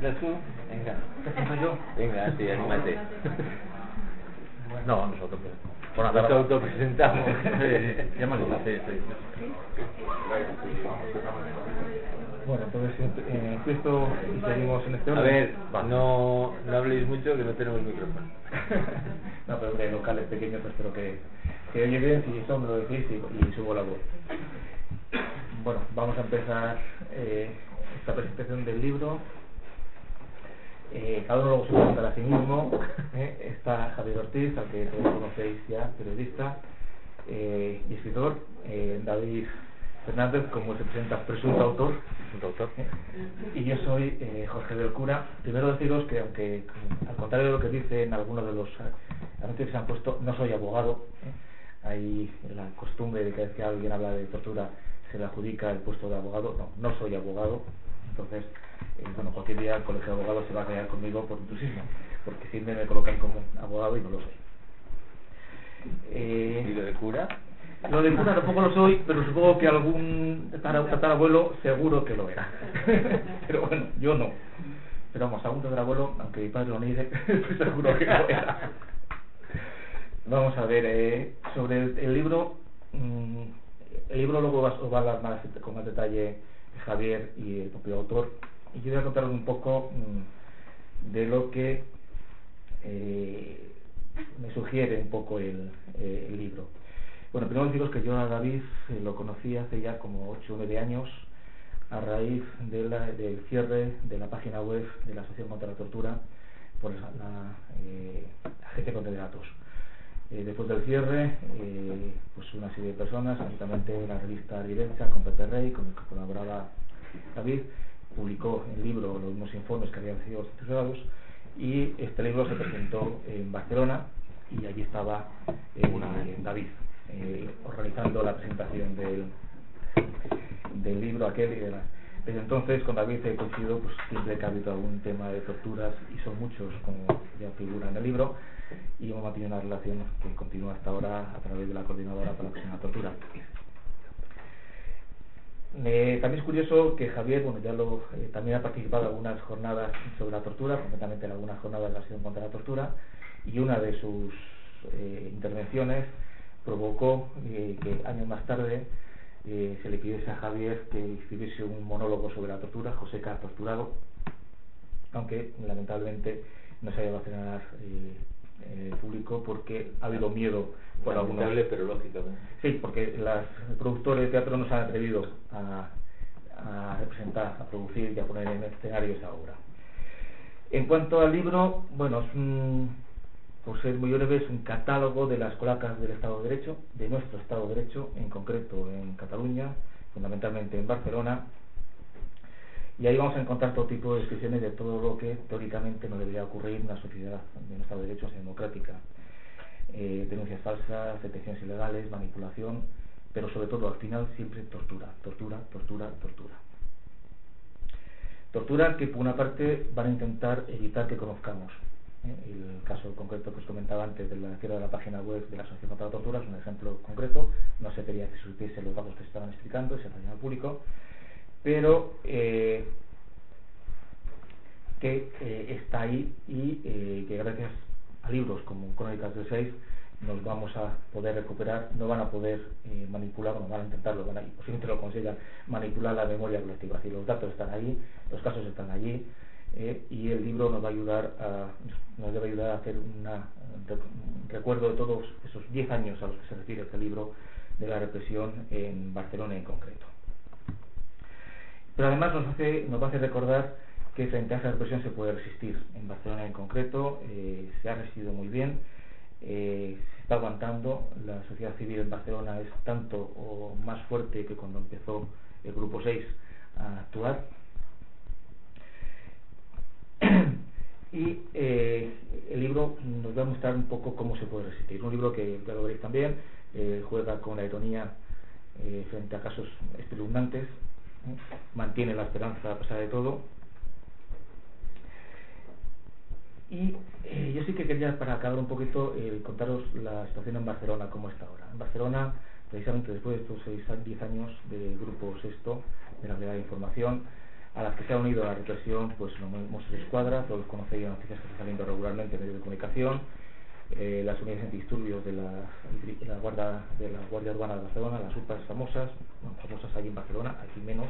presentas tú? Venga. ¿Presento yo? Venga, sí, anímate. No, nosotros. Bueno, nos autopresentamos. Ya me lo sí. Bueno, entonces empiezo y seguimos en este orden. A ver, Vale. no habléis mucho que no tenemos micrófono. No, pero de locales pequeños espero que oye bien, si eso me lo decís y subo la voz. Bueno, vamos a empezar esta presentación del libro. Cada uno luego se presentará a sí mismo. Está Javier Ortiz, al que todos conocéis ya, periodista y escritor. David Fernández, como se presenta, presunto autor. Y yo soy Jorge del Cura. Primero deciros que, aunque al contrario de lo que dicen algunos de los anuncios que se han puesto, no soy abogado. Hay la costumbre de que cada vez que alguien habla de tortura se le adjudica el puesto de abogado. No soy abogado. Entonces, bueno, cualquier día el colegio de abogados se va a quedar conmigo por intrusismo, porque siempre me colocan como abogado y no lo soy. ¿Y lo de cura? Lo de cura tampoco lo soy, pero supongo que algún tatarabuelo seguro que lo era. Pero bueno, yo no. Pero vamos, algún tatarabuelo, aunque mi padre lo niegue, estoy seguro que lo era. Vamos a ver, sobre el libro. El libro luego os va a hablar más, con más detalle Javier y el propio autor. Y yo voy a contaros un poco de lo que me sugiere un poco el libro. Bueno, primero deciros que yo a David lo conocí hace ya como 8 o 9 años a raíz del cierre de la página web de la Asociación contra la Tortura por la Agencia contra Datos. Después del cierre, pues una serie de personas, concretamente la revista Vivencia con Pepe Rey, con el que colaboraba David, publicó el libro, los mismos informes que habían sido censurados, y este libro se presentó en Barcelona y allí estaba David organizando la presentación del libro aquel y demás. Desde entonces con David he coincidido pues siempre que ha habido algún tema de torturas, y son muchos como ya figura en el libro, y hemos mantenido una relación que continúa hasta ahora a través de la Coordinadora para la Presión a la Tortura. También es curioso que Javier, bueno, también ha participado en algunas jornadas sobre la tortura, concretamente en algunas jornadas de la Asociación contra la Tortura, y una de sus intervenciones provocó que años más tarde se le pidiese a Javier que escribiese un monólogo sobre la tortura, José K. torturado, aunque lamentablemente no se haya ido a estrenar en el público porque ha habido miedo por algunos. Pero lógico, ¿no? Sí, porque los productores de teatro no se han atrevido a representar, a producir y a poner en escenario esa obra. En cuanto al libro, bueno, por ser muy breve, es un catálogo de las cloacas del Estado de Derecho, de nuestro Estado de Derecho, en concreto en Cataluña, fundamentalmente en Barcelona, y ahí vamos a encontrar todo tipo de descripciones de todo lo que teóricamente no debería ocurrir en una sociedad de un Estado de Derecho democrática. Denuncias falsas, detenciones ilegales, manipulación, pero sobre todo al final siempre tortura. Tortura que por una parte van a intentar evitar que conozcamos. El caso concreto que os comentaba antes de la cierre de la página web de la Asociación contra la Tortura es un ejemplo concreto. No se quería que se supiese los datos que se estaban explicando, se salían al público, pero que está ahí, y que gracias a libros como Crónicas del 6 nos vamos a poder recuperar. No van a poder manipular, no van a intentarlo, y posiblemente lo consigan, manipular la memoria colectiva. Si los datos están allí, los casos están allí, y el libro nos debe ayudar a hacer un recuerdo de todos esos 10 años a los que se refiere este libro de la represión en Barcelona en concreto. Pero además nos va a hacer recordar que frente a esa represión se puede resistir. En Barcelona en concreto se ha resistido muy bien, se está aguantando. La sociedad civil en Barcelona es tanto o más fuerte que cuando empezó el Grupo 6 a actuar. Y el libro nos va a mostrar un poco cómo se puede resistir. Un libro que, ya lo veréis también, juega con la ironía frente a casos espeluznantes, mantiene la esperanza a pesar de todo. Y yo sí que quería, para acabar un poquito, contaros la situación en Barcelona, cómo está ahora. En Barcelona, precisamente después de estos 10 años del Grupo Sexto, de la Brigada de Información, a las que se ha unido la represión pues los Mossos de Escuadra, todos conocéis las noticias que están saliendo regularmente en medios de comunicación, las unidades antidisturbios de la Guardia Urbana de Barcelona, las UPAs famosas, bueno, famosas allí en Barcelona, aquí menos.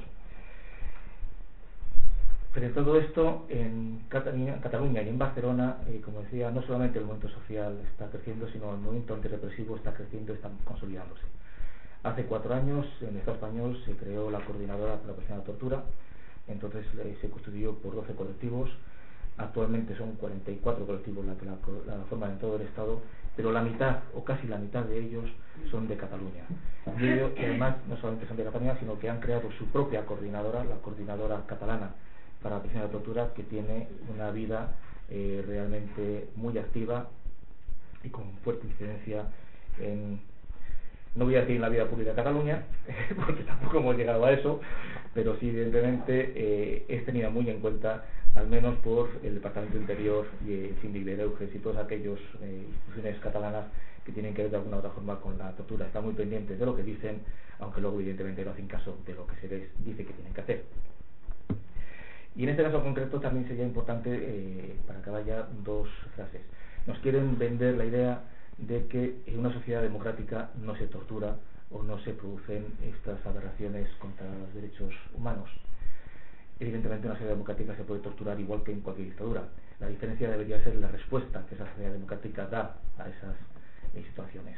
Pero todo esto en Cataluña y en Barcelona, como decía, no solamente el movimiento social está creciendo, sino el movimiento antirrepresivo está creciendo, está consolidándose. Hace 4 años en el Estado español se creó la Coordinadora para la Prevención de la Tortura, entonces se constituyó por 12 colectivos, actualmente son 44 colectivos la forman en todo el Estado, pero la mitad o casi la mitad de ellos son de Cataluña. Y ellos, además, no solamente son de Cataluña, sino que han creado su propia coordinadora, la Coordinadora Catalana para la Prevención de la Tortura, que tiene una vida realmente muy activa y con fuerte incidencia en, no voy a decir en la vida pública de Cataluña, porque tampoco hemos llegado a eso, pero sí evidentemente es tenida muy en cuenta, al menos por el Departamento de Interior y el Síndic de Greuges y todas aquellas instituciones catalanas que tienen que ver de alguna u otra forma con la tortura. Están muy pendientes de lo que dicen, aunque luego evidentemente no hacen caso de lo que se les dice que tienen que hacer. Y en este caso concreto también sería importante, para acabar ya, 2 frases. Nos quieren vender la idea de que en una sociedad democrática no se tortura o no se producen estas aberraciones contra los derechos humanos. Evidentemente en una sociedad democrática se puede torturar igual que en cualquier dictadura. La diferencia debería ser la respuesta que esa sociedad democrática da a esas situaciones.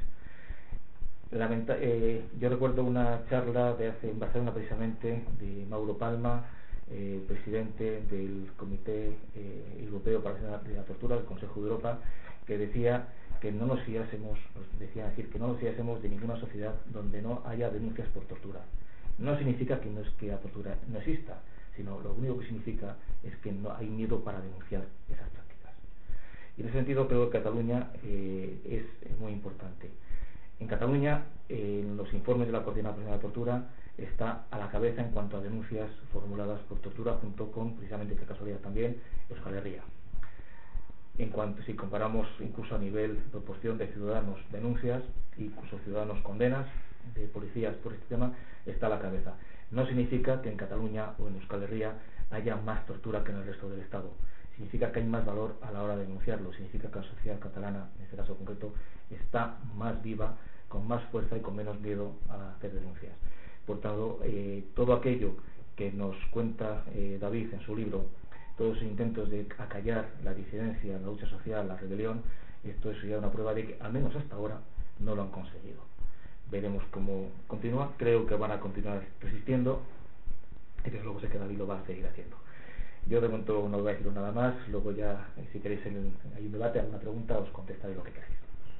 Yo recuerdo una charla en Barcelona precisamente de Mauro Palma, presidente del Comité Europeo para la Tortura, del Consejo de Europa, que decía que no nos fiásemos, que no nos fiásemos de ninguna sociedad donde no haya denuncias por tortura. No significa que la tortura no exista, sino lo único que significa es que no hay miedo para denunciar esas prácticas. Y en ese sentido creo que Cataluña es muy importante. En Cataluña, en los informes de la Coordinadora de la Tortura, está a la cabeza en cuanto a denuncias formuladas por tortura, junto con, precisamente, qué casualidad también, Euskal Herria. En cuanto, si comparamos incluso a nivel de proporción de ciudadanos denuncias, incluso ciudadanos condenas de policías por este tema, está a la cabeza. No significa que en Cataluña o en Euskal Herria haya más tortura que en el resto del Estado. Significa que hay más valor a la hora de denunciarlo. Significa que la sociedad catalana, en este caso concreto, está más viva, con más fuerza y con menos miedo a hacer denuncias. Por tanto, todo aquello que nos cuenta David en su libro, todos los intentos de acallar la disidencia, la lucha social, la rebelión, esto es ya una prueba de que, al menos hasta ahora, no lo han conseguido. Veremos cómo continúa. Creo que van a continuar resistiendo y que luego sé que David lo va a seguir haciendo. Yo de momento no voy a decir nada más. Luego ya, si queréis, hay un debate, alguna pregunta, os contestaré lo que queráis.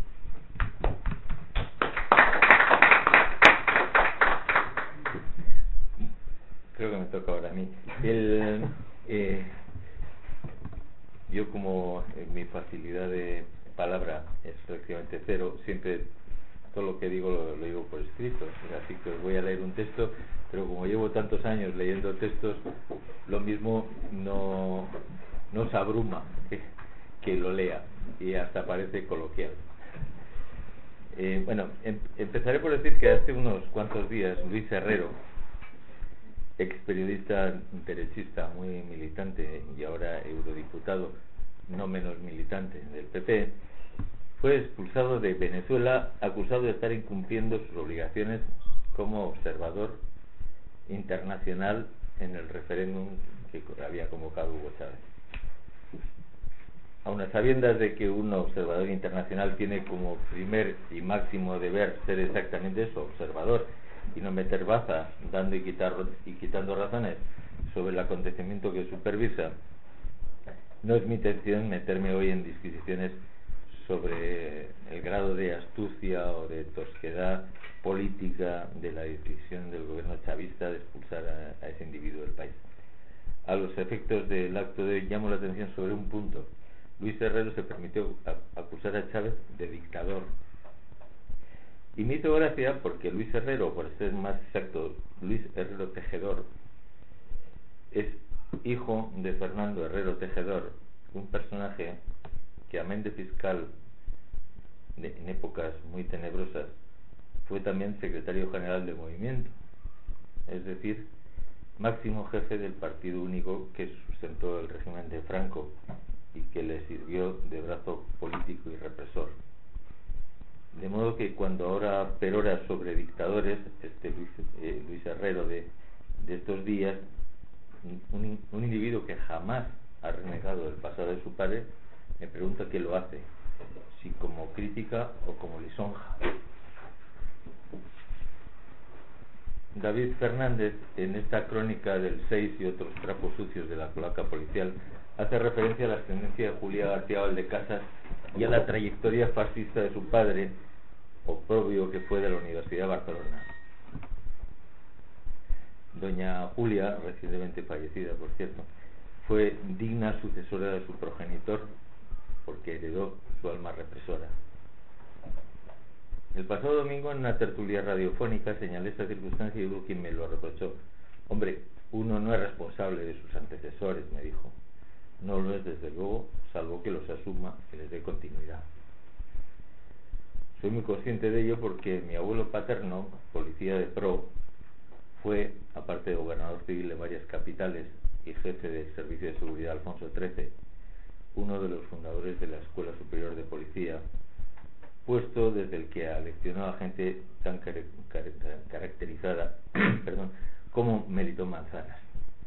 Creo que me toca ahora a mí. Yo, como mi facilidad de palabra es prácticamente cero, siempre todo lo que digo lo digo por escrito, así que os voy a leer un texto, pero como llevo tantos años leyendo textos, lo mismo no os abruma que lo lea y hasta parece coloquial. Bueno, empezaré por decir que hace unos cuantos días Luis Herrero, ex periodista derechista muy militante y ahora eurodiputado no menos militante del PP, fue expulsado de Venezuela acusado de estar incumpliendo sus obligaciones como observador internacional en el referéndum que había convocado Hugo Chávez. Aun a sabiendas de que un observador internacional tiene como primer y máximo deber ser exactamente eso, observador, y no meter baza dando y quitando razones sobre el acontecimiento que supervisa, no es mi intención meterme hoy en disquisiciones sobre el grado de astucia o de tosquedad política de la decisión del gobierno chavista de expulsar a ese individuo del país. A los efectos del acto de hoy llamo la atención sobre un punto. Luis Herrero se permitió acusar a Chávez de dictador. Y me hizo gracia porque Luis Herrero, por ser más exacto, Luis Herrero Tejedor, es hijo de Fernando Herrero Tejedor, un personaje que, amén de fiscal en épocas muy tenebrosas, fue también secretario general del movimiento. Es decir, máximo jefe del partido único que sustentó el régimen de Franco y que le sirvió de brazo político y represor. De modo que cuando ahora perora sobre dictadores, Luis Herrero de estos días, un individuo que jamás ha renegado del pasado de su padre, me pregunta qué lo hace, si como crítica o como lisonja. David Fernández, en esta crónica del 6 y otros trapos sucios de la cloaca policial, hace referencia a la ascendencia de Julia García Valdecasas y a la trayectoria fascista de su padre, oprobio que fue de la Universidad de Barcelona. Doña Julia, recientemente fallecida por cierto, fue digna sucesora de su progenitor porque heredó su alma represora. El pasado domingo, en una tertulia radiofónica, señalé esta circunstancia y hubo quien me lo reprochó. Hombre, uno no es responsable de sus antecesores, me dijo. No lo es desde luego, salvo que los asuma y les dé continuidad. Soy muy consciente de ello porque mi abuelo paterno, policía de pro, fue, aparte de gobernador civil de varias capitales y jefe del Servicio de Seguridad Alfonso XIII, uno de los fundadores de la Escuela Superior de Policía, puesto desde el que aleccionó a gente tan caracterizada como Melitón Manzanas.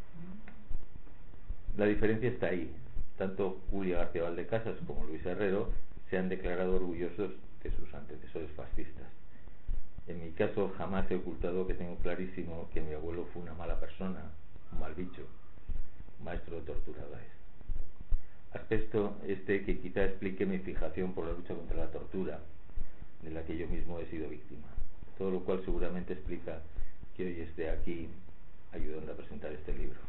La diferencia está ahí. Tanto Julia García Valdecasas como Luis Herrero se han declarado orgullosos de sus antecesores fascistas. En mi caso jamás he ocultado que tengo clarísimo que mi abuelo fue una mala persona, un mal bicho, maestro de torturadores. Aspecto que quizá explique mi fijación por la lucha contra la tortura, de la que yo mismo he sido víctima. Todo lo cual seguramente explica que hoy esté aquí ayudando a presentar este libro.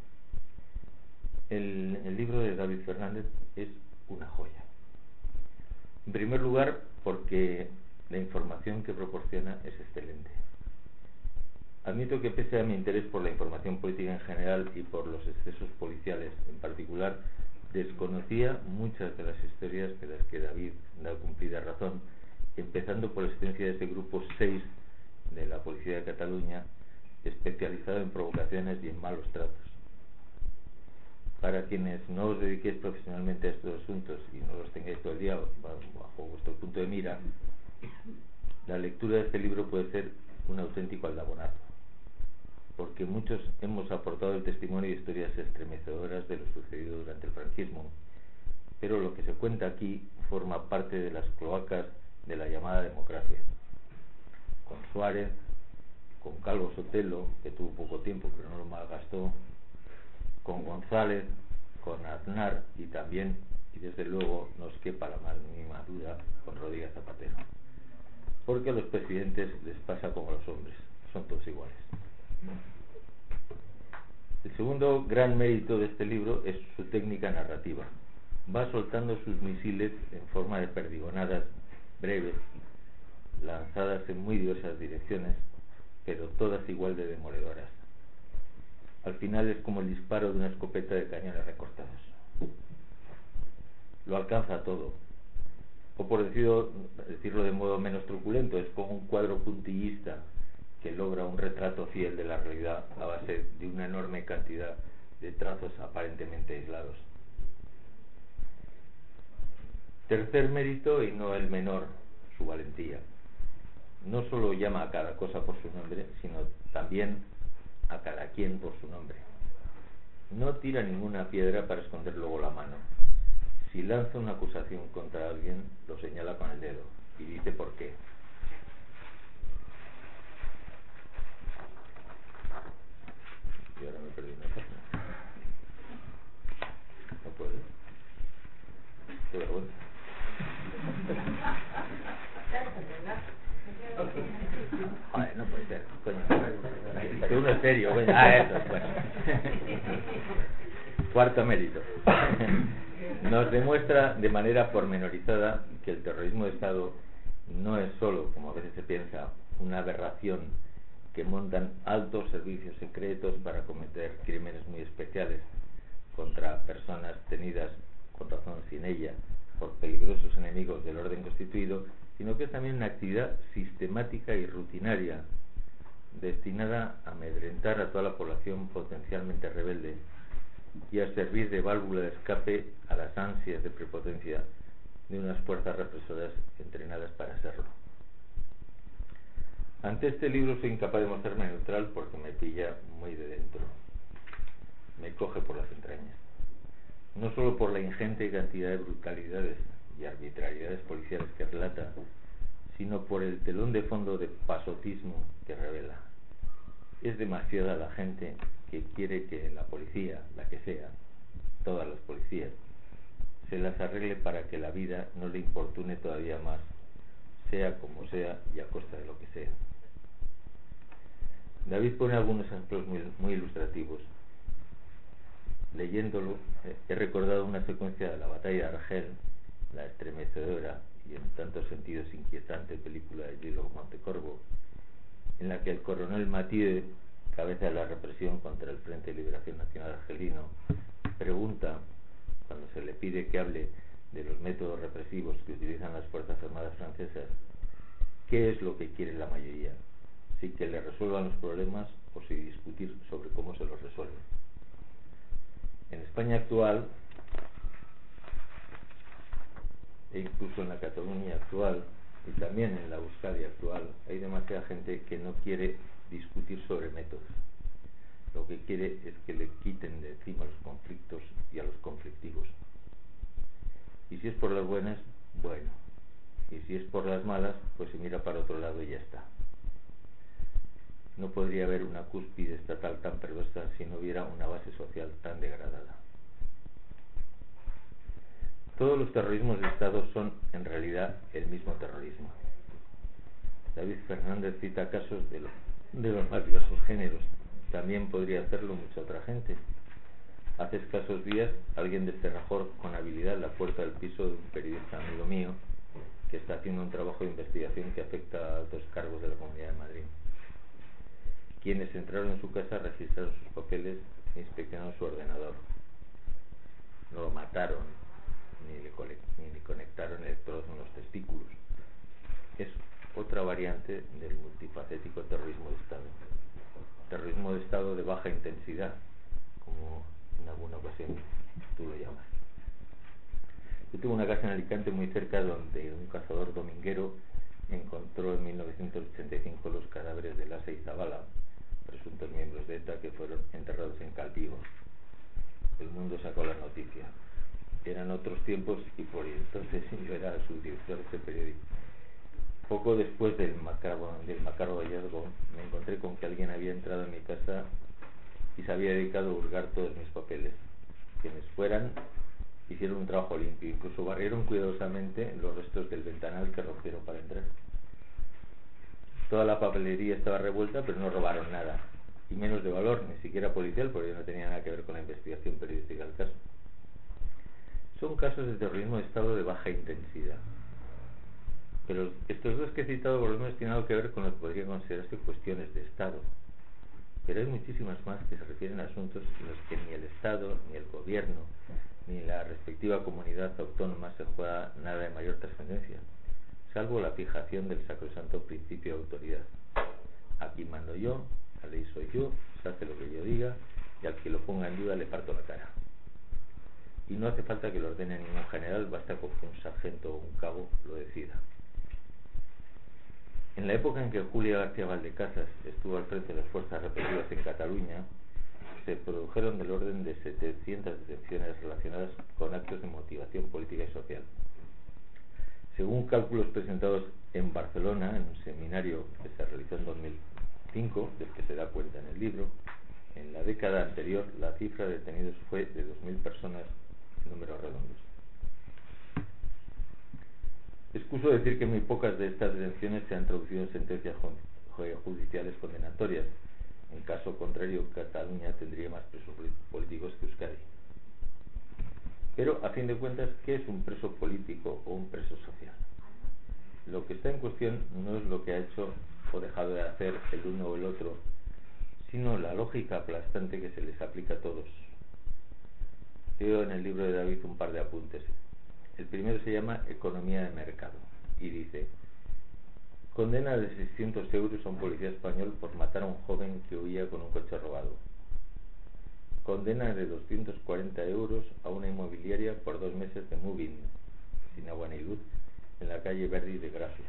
El libro de David Fernández es una joya. En primer lugar, porque la información que proporciona es excelente. Admito que pese a mi interés por la información política en general y por los excesos policiales en particular, desconocía muchas de las historias de las que David da cumplida razón, empezando por la existencia de ese grupo 6 de la Policía de Cataluña, especializado en provocaciones y en malos tratos. Para quienes no os dediquéis profesionalmente a estos asuntos y no los tengáis todo el día bajo vuestro punto de mira, la lectura de este libro puede ser un auténtico aldabonazo, porque muchos hemos aportado el testimonio de historias estremecedoras de lo sucedido durante el franquismo, pero lo que se cuenta aquí forma parte de las cloacas de la llamada democracia. Con Suárez, con Calvo Sotelo, que tuvo poco tiempo pero no lo malgastó, con González, con Aznar y también, y desde luego no os quepa la más mínima duda, con Rodríguez Zapatero. Porque a los presidentes les pasa como a los hombres, son todos iguales. El segundo gran mérito de este libro es su técnica narrativa. Va soltando sus misiles en forma de perdigonadas breves, lanzadas en muy diversas direcciones, pero todas igual de demoledoras. Al final es como el disparo de una escopeta de cañones recortados. Lo alcanza todo. O por decirlo de modo menos truculento, es como un cuadro puntillista que logra un retrato fiel de la realidad a base de una enorme cantidad de trazos aparentemente aislados. Tercer mérito, y no el menor, su valentía. No solo llama a cada cosa por su nombre, sino también a cada quien por su nombre. No tira ninguna piedra para esconder luego la mano. Si lanza una acusación contra alguien, lo señala con el dedo y dice por qué. Y ahora me perdí una página. No puedo. Qué vergüenza. Joder, no puede ser, coño. Que uno es serio, coño. Eso, bueno. Cuarto mérito. Nos demuestra de manera pormenorizada que el terrorismo de Estado no es solo, como a veces se piensa, una aberración que montan altos servicios secretos para cometer crímenes muy especiales contra personas tenidas con razón sin ella por peligrosos enemigos del orden constituido, sino que es también una actividad sistemática y rutinaria destinada a amedrentar a toda la población potencialmente rebelde y a servir de válvula de escape a las ansias de prepotencia de unas fuerzas represoras entrenadas para serlo. Ante este libro soy incapaz de mostrarme neutral porque me pilla muy de dentro, me coge por las entrañas, no solo por la ingente cantidad de brutalidades y arbitrariedades policiales que relata, sino por el telón de fondo de pasotismo que revela. Es demasiada la gente que quiere que la policía, la que sea, todas las policías, se las arregle para que la vida no le importune todavía más, sea como sea y a costa de lo que sea. David pone algunos ejemplos muy ilustrativos. Leyéndolo, he recordado una secuencia de la batalla de Argel, la estremecedora y en tantos sentidos inquietante película de Gillo Montecorvo, en la que el coronel Mathieu, cabeza de la represión contra el Frente de Liberación Nacional Argelino, pregunta, cuando se le pide que hable de los métodos represivos que utilizan las Fuerzas Armadas francesas, ¿qué es lo que quiere la mayoría? ¿Si que le resuelvan los problemas o si discutir sobre cómo se los resuelve? En España actual, e incluso en la Cataluña actual, y también en la Euskadi actual, hay demasiada gente que no quiere discutir sobre métodos. Lo que quiere es que le quiten de encima los conflictos y a los conflictivos. Y si es por las buenas, bueno. Y si es por las malas, pues se mira para otro lado y ya está. No podría haber una cúspide estatal tan perversa si no hubiera una base social tan degradada. Todos los terrorismos de Estado son, en realidad, el mismo terrorismo. David Fernández cita casos de los más diversos géneros. También podría hacerlo mucha otra gente. Hace escasos días, alguien descerrajó con habilidad la puerta del piso de un periodista amigo mío que está haciendo un trabajo de investigación que afecta a altos cargos de la Comunidad de Madrid. Quienes entraron en su casa registraron sus papeles e inspeccionaron su ordenador. No lo mataron, ni le conectaron electrodos en los testículos. Es otra variante del multifacético terrorismo de Estado. Terrorismo de Estado de baja intensidad, como en alguna ocasión tú lo llamas. Yo tuve una casa en Alicante muy cerca donde un cazador dominguero encontró en 1985 los cadáveres de Lasa y Zabala, presuntos miembros de ETA que fueron enterrados en Calvivo. El Mundo sacó la noticia. Eran otros tiempos y por entonces yo era el subdirector de ese periódico. Poco después del macabro hallazgo, me encontré con que alguien había entrado en mi casa y se había dedicado a hurgar todos mis papeles. Quienes fueran, hicieron un trabajo limpio, incluso barrieron cuidadosamente los restos del ventanal que rompieron para entrar. Toda la papelería estaba revuelta, pero no robaron nada, y menos de valor, ni siquiera policial, porque no tenía nada que ver con la investigación periodística del caso. Son casos de terrorismo de Estado de baja intensidad. Pero estos dos que he citado por lo menos tienen algo que ver con lo que podrían considerarse cuestiones de Estado. Pero hay muchísimas más que se refieren a asuntos en los que ni el Estado, ni el gobierno, ni la respectiva comunidad autónoma se juega nada de mayor trascendencia, salvo la fijación del sacrosanto principio de autoridad. Aquí mando yo, la ley soy yo, se hace lo que yo diga, y al que lo ponga en duda le parto la cara. Y no hace falta que lo ordene ningún general, basta con que un sargento o un cabo lo decida. En la época en que Julia García Valdecasas estuvo al frente de las fuerzas represivas en Cataluña, se produjeron del orden de 700 detenciones relacionadas con actos de motivación política y social. Según cálculos presentados en Barcelona, en un seminario que se realizó en 2005, del que se da cuenta en el libro, en la década anterior la cifra de detenidos fue de 2.000 personas, números redondos. Excuso decir que muy pocas de estas detenciones se han traducido en sentencias judiciales condenatorias. En caso contrario, Cataluña tendría más presos políticos que Euskadi. Pero, a fin de cuentas, ¿qué es un preso político o un preso social? Lo que está en cuestión no es lo que ha hecho o dejado de hacer el uno o el otro, sino la lógica aplastante que se les aplica a todos. Leo en el libro de David un par de apuntes. El primero se llama Economía de Mercado y dice: Condena de 600 euros a un policía español por matar a un joven que huía con un coche robado. Condena de 240 euros a una inmobiliaria por 2 meses de moving, sin agua ni luz, en la calle Verdi de Gracia.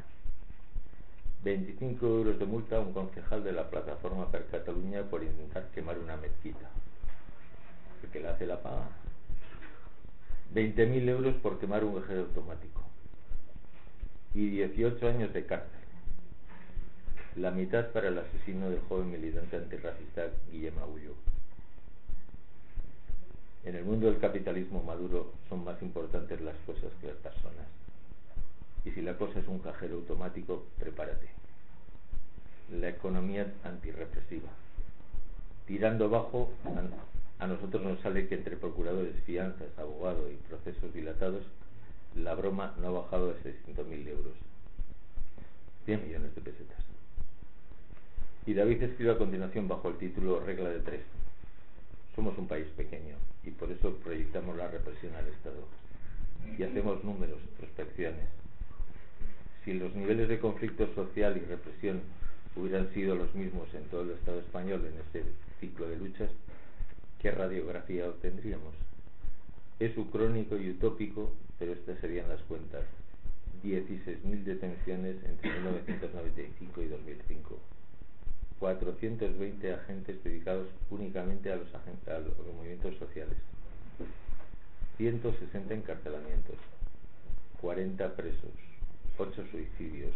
25 euros de multa a un concejal de la plataforma Per Catalunya por intentar quemar una mezquita. El que la hace la paga. 20.000 euros por quemar un cajero automático. Y 18 años de cárcel. La mitad para el asesino del joven militante antirracista Guillem Agulló. En el mundo del capitalismo maduro son más importantes las cosas que las personas. Y si la cosa es un cajero automático, prepárate. La economía antirrepresiva. Tirando bajo, a nosotros nos sale que entre procuradores, fianzas, abogados y procesos dilatados, la broma no ha bajado de 600.000 euros. 100 millones de pesetas. Y David escribe a continuación bajo el título Regla de 3. Somos un país pequeño y por eso proyectamos la represión al Estado. Y hacemos números, prospecciones. Si los niveles de conflicto social y represión hubieran sido los mismos en todo el Estado español en este ciclo de luchas, ¿qué radiografía obtendríamos? Es ucrónico y utópico, pero estas serían las cuentas. 16.000 detenciones entre 1995 y 2005. 420 agentes dedicados únicamente a los movimientos sociales. 160 encarcelamientos. 40 presos. 8 suicidios.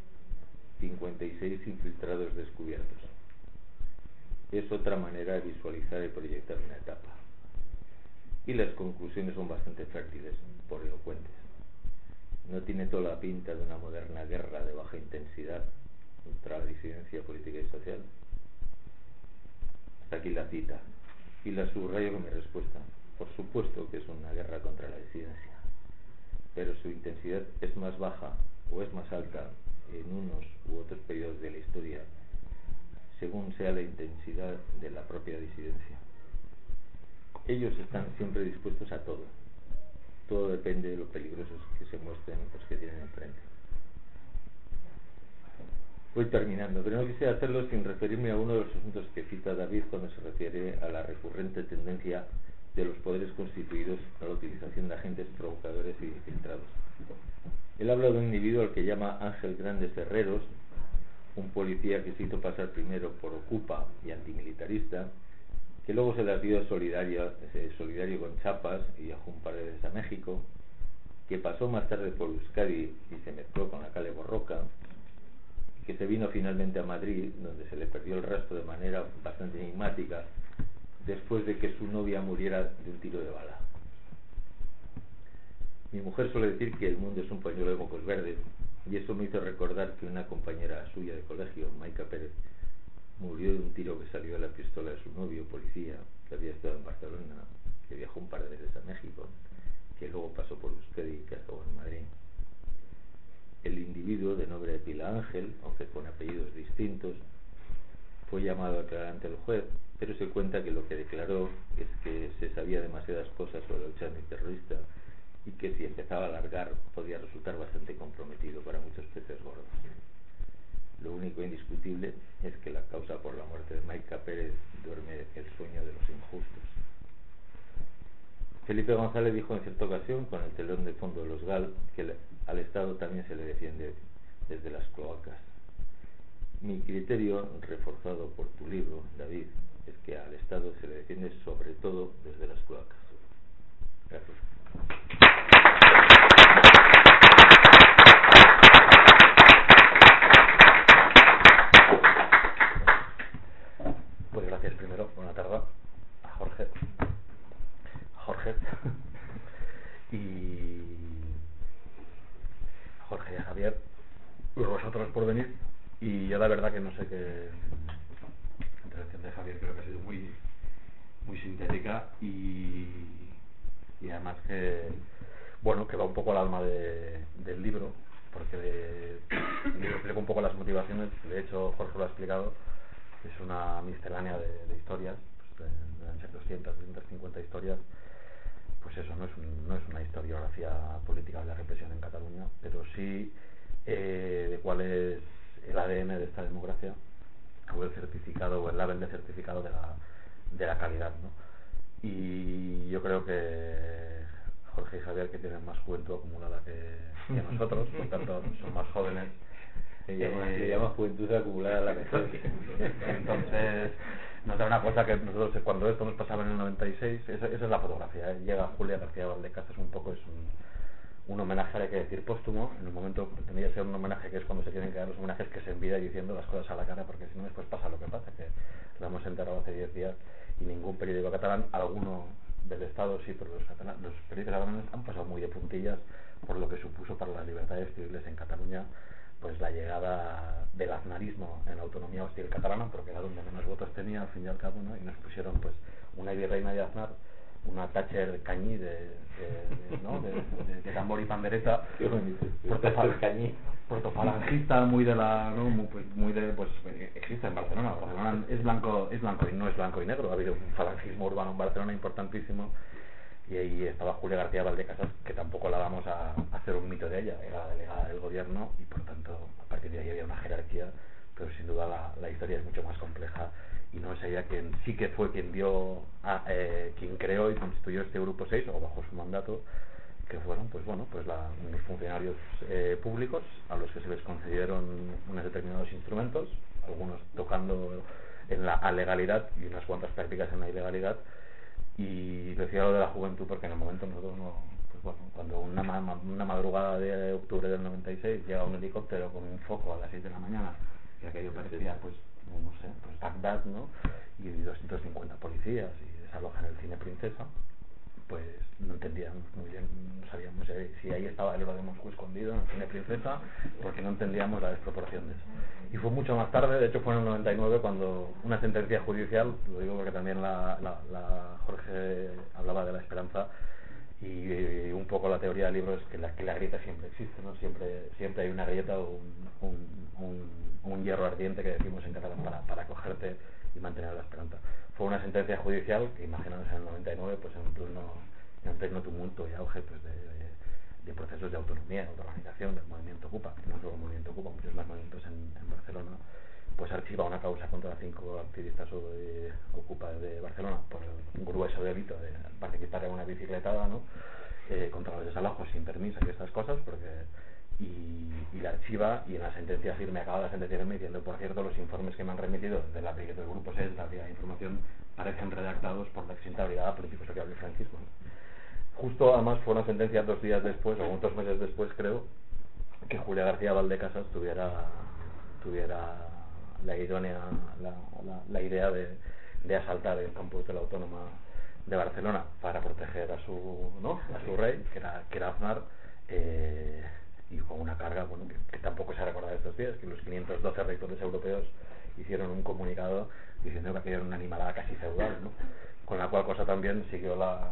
56 infiltrados descubiertos. Es otra manera de visualizar y proyectar una etapa. Y las conclusiones son bastante fértiles, por elocuentes. No tiene toda la pinta de una moderna guerra de baja intensidad contra la disidencia política y social. Hasta aquí la cita. Y la subrayo con mi respuesta. Por supuesto que es una guerra contra la disidencia, pero su intensidad es más baja o es más alta en unos u otros periodos de la historia, según sea la intensidad de la propia disidencia. Ellos están siempre dispuestos a todo. Todo depende de lo peligrosos que se muestren los que tienen enfrente. Voy terminando, pero no quisiera hacerlo sin referirme a uno de los asuntos que cita David cuando se refiere a la recurrente tendencia de los poderes constituidos a la utilización de agentes provocadores y infiltrados. Él habla de un individuo al que llama Ángel Grandes Herreros, un policía que se hizo pasar primero por ocupa y antimilitarista, que luego se las dio solidario con Chiapas y viajó un par de veces a México, que pasó más tarde por Euskadi y se mezcló con la Kale Borroka, que se vino finalmente a Madrid, donde se le perdió el rastro de manera bastante enigmática, después de que su novia muriera de un tiro de bala. Mi mujer suele decir que el mundo es un pañuelo de mocos verdes, y eso me hizo recordar que una compañera suya de colegio, Maica Pérez, murió de un tiro que salió de la pistola de su novio, policía, que había estado en Barcelona, que viajó un par de veces a México, que luego pasó por Euskadi y que acabó en Madrid. El individuo, de nombre de Pila Ángel, aunque con apellidos distintos, fue llamado a declarar ante el juez, pero se cuenta que lo que declaró es que se sabía demasiadas cosas sobre la lucha antiterrorista y que si empezaba a alargar podía resultar bastante comprometido para muchos peces gordos. Lo único indiscutible es que la causa por la muerte de Maica Pérez duerme el sueño de los injustos. Felipe González dijo en cierta ocasión, con el telón de fondo de los GAL, que al Estado también se le defiende desde las cloacas. Mi criterio, reforzado por tu libro, David, es que al Estado se le defiende sobre todo desde las cloacas. Gracias. Pues gracias primero, buena tarde a Jorge y a Javier, por vosotros por venir. Y yo la verdad que no sé qué. La intervención de Javier creo que ha sido muy sintética y además que que va un poco al alma del libro, porque el libro explica un poco las motivaciones. De hecho, Jorge lo ha explicado. Es una miscelánea de historias, pues deben ser 200, 250 historias. Pues eso, no es una historiografía política de la represión en Cataluña, pero sí de cuál es el ADN de esta democracia, o el certificado, o el label de certificado de la calidad, ¿no? Y yo creo que Jorge y Javier, que tienen más juventud acumulada que nosotros, por tanto son más jóvenes, se llama juventud acumulada la mejor. Entonces nos da una cosa que nosotros, cuando esto nos pasaba en el 96, esa es la fotografía, ¿eh? Llega Julia García Valdecasas, un poco es un homenaje, hay que decir, póstumo. En un momento tendría que ser un homenaje, que es cuando se tienen que dar los homenajes, que se envía diciendo las cosas a la cara, porque si no después pasa lo que pasa, que lo hemos enterrado hace 10 días y ningún periódico catalán, alguno del Estado sí, pero los periódicos catalanes han pasado muy de puntillas por lo que supuso para las libertades civiles en Cataluña, pues la llegada del aznarismo en la autonomía hostil catalana, porque era donde menos votos tenía al fin y al cabo, ¿no? Y nos pusieron pues una virreina de Aznar, una Thatcher cañí de tambor y pandereta, protofalangista, muy de la, ¿no? muy de, pues existe en Barcelona. Barcelona es blanco y no es blanco y negro. Ha habido un falangismo urbano en Barcelona importantísimo, y ahí estaba Julia García Valdecasas, que tampoco la vamos a hacer un mito de ella, era delegada del gobierno y por tanto a partir de ahí había una jerarquía, pero sin duda la historia es mucho más compleja, y no es ella quien sí que fue quien dio quien creó y constituyó este grupo 6, o bajo su mandato, que fueron pues unos funcionarios públicos a los que se les concedieron unos determinados instrumentos, algunos tocando en la alegalidad y unas cuantas prácticas en la ilegalidad. Y decía lo de la juventud porque en el momento nosotros cuando una madrugada de octubre del 96 llega un helicóptero con un foco a las 6 de la mañana, y aquello parecía pues Bagdad, ¿no? Y 250 policías y desalojan el cine Princesa, pues no entendíamos muy bien, no sabíamos si ahí estaba el oro de Moscú escondido en el cine Princesa, porque no entendíamos la desproporción de eso. Y fue mucho más tarde, de hecho fue en el 99, cuando una sentencia judicial, lo digo porque también la Jorge hablaba de la esperanza, y un poco la teoría del libro es que la grieta siempre existe, ¿no? Siempre hay una grieta o un hierro ardiente, que decimos en catalán, para cogerte y mantener la esperanza. Fue una sentencia judicial que, imaginaos, en el 99, pues en pleno tumulto y auge pues de procesos de autonomía, de autoorganización del movimiento Ocupa, que no solo el movimiento Ocupa, muchos más movimientos en Barcelona, pues archiva una causa contra 5 activistas de Ocupa de Barcelona por un grueso delito de participar en una bicicletada, ¿no? Contra los desalojos sin permiso y estas cosas, y la archiva, y en la sentencia firme, acaba la sentencia firme diciendo: por cierto, los informes que me han remitido del grupo SES, de la Brigada de Información, parecen redactados por la extinta Brigada Político Social del Franquismo. Justo, además, fue una sentencia 2 días después, o 2 meses después, creo, que Julia García Valdecasas tuviera la idea de asaltar el campus de la Autónoma de Barcelona para proteger a su rey, que era Aznar, y con una carga que tampoco se ha recordado estos días, que los 512 rectores europeos hicieron un comunicado diciendo que aquello era una animalada casi feudal, ¿no? Con la cual cosa también siguió la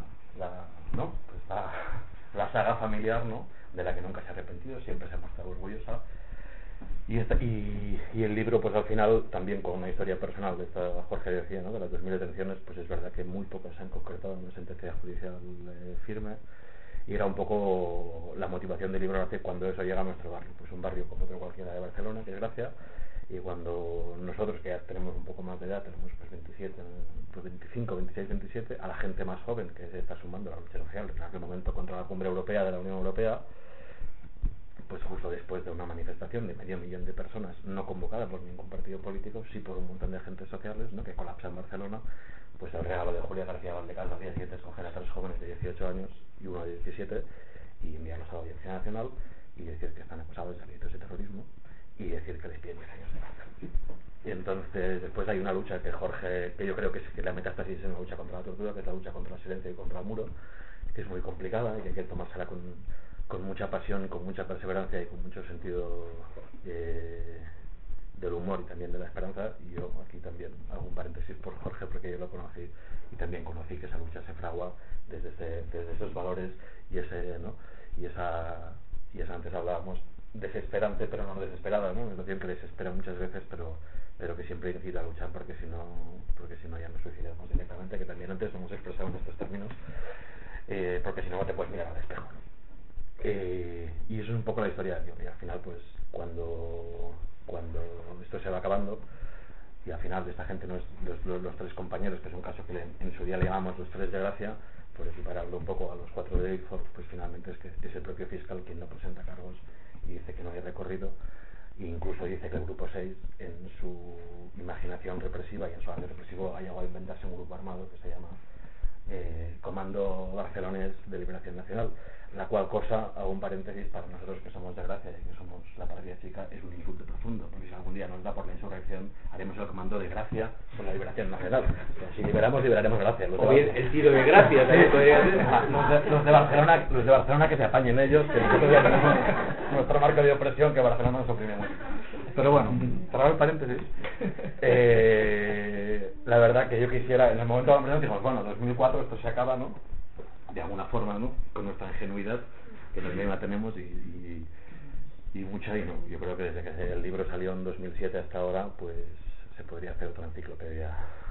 saga familiar, ¿no? De la que nunca se ha arrepentido, siempre se ha mostrado orgullosa. Y el libro, pues al final, también con una historia personal de esta, Jorge decía, ¿no? De las 2000 detenciones, pues es verdad que muy pocas se han concretado en una sentencia judicial firme, y era un poco la motivación del libro nace cuando eso llega a nuestro barrio, pues un barrio como otro cualquiera de Barcelona, que es Gracia, y cuando nosotros, que ya tenemos un poco más de edad, tenemos pues 27, pues 25, 26, 27, a la gente más joven que se está sumando a la lucha social en aquel momento contra la Cumbre Europea de la Unión Europea, pues justo después de una manifestación de 500.000 de personas, no convocada por ningún partido político, sí por un montón de agentes sociales, ¿no? Que colapsa en Barcelona, pues el regalo de Julia García Valdecasas al día siguiente es coger a 3 jóvenes de 18 años y uno de 17 y enviarlos a la Audiencia Nacional y decir que están acusados de delitos de terrorismo y decir que les piden 10 años de cárcel. Y entonces después hay una lucha que Jorge, que yo creo que es que la metástasis es una lucha contra la tortura, que es la lucha contra el silencio y contra el muro, que es muy complicada y que hay que tomársela con mucha pasión, con mucha perseverancia y con mucho sentido del humor y también de la esperanza. Y yo aquí también hago un paréntesis por Jorge, porque yo lo conocí y también conocí que esa lucha se fragua desde esos valores y esa antes hablábamos desesperante pero no desesperada, ¿no? Es decir, que desespera muchas veces pero que siempre incita a luchar, porque si no ya nos suicidamos directamente, que también antes lo hemos expresado en estos términos, porque si no te puedes mirar al espejo. Y eso es un poco la historia del libro. Y al final, pues cuando cuando esto se va acabando, y al final de esta gente no es los tres compañeros, que es un caso que en su día le llamamos los tres de gracia, por equipararlo un poco a los 4 de Guildford, pues finalmente es que es el propio fiscal quien no presenta cargos y dice que no hay recorrido, e incluso dice que el grupo 6 en su imaginación represiva y en su arte represivo ha llegado a inventarse un grupo armado que se llama Comando Barcelonés de Liberación Nacional, la cual cosa, hago un paréntesis, para nosotros que somos de Gracia y que somos la patria chica, es un insulto profundo, porque si algún día nos da por la insurrección, haremos el comando de Gracia por la Liberación Nacional. O sea, si liberamos, liberaremos Gracia. O bien el tiro de Gracia también podría ser. Los de Barcelona que se apañen ellos, que nosotros ya tenemos nuestro marco de opresión, que Barcelona nos oprime mucho. Pero bueno, cerrado el paréntesis, la verdad que yo quisiera, en el momento de la presión dijimos, bueno, 2004 esto se acaba, ¿no? De alguna forma, ¿no? Con nuestra ingenuidad, que también la tenemos, y mucha, y no. Yo creo que desde que el libro salió en 2007 hasta ahora, pues se podría hacer otra enciclopedia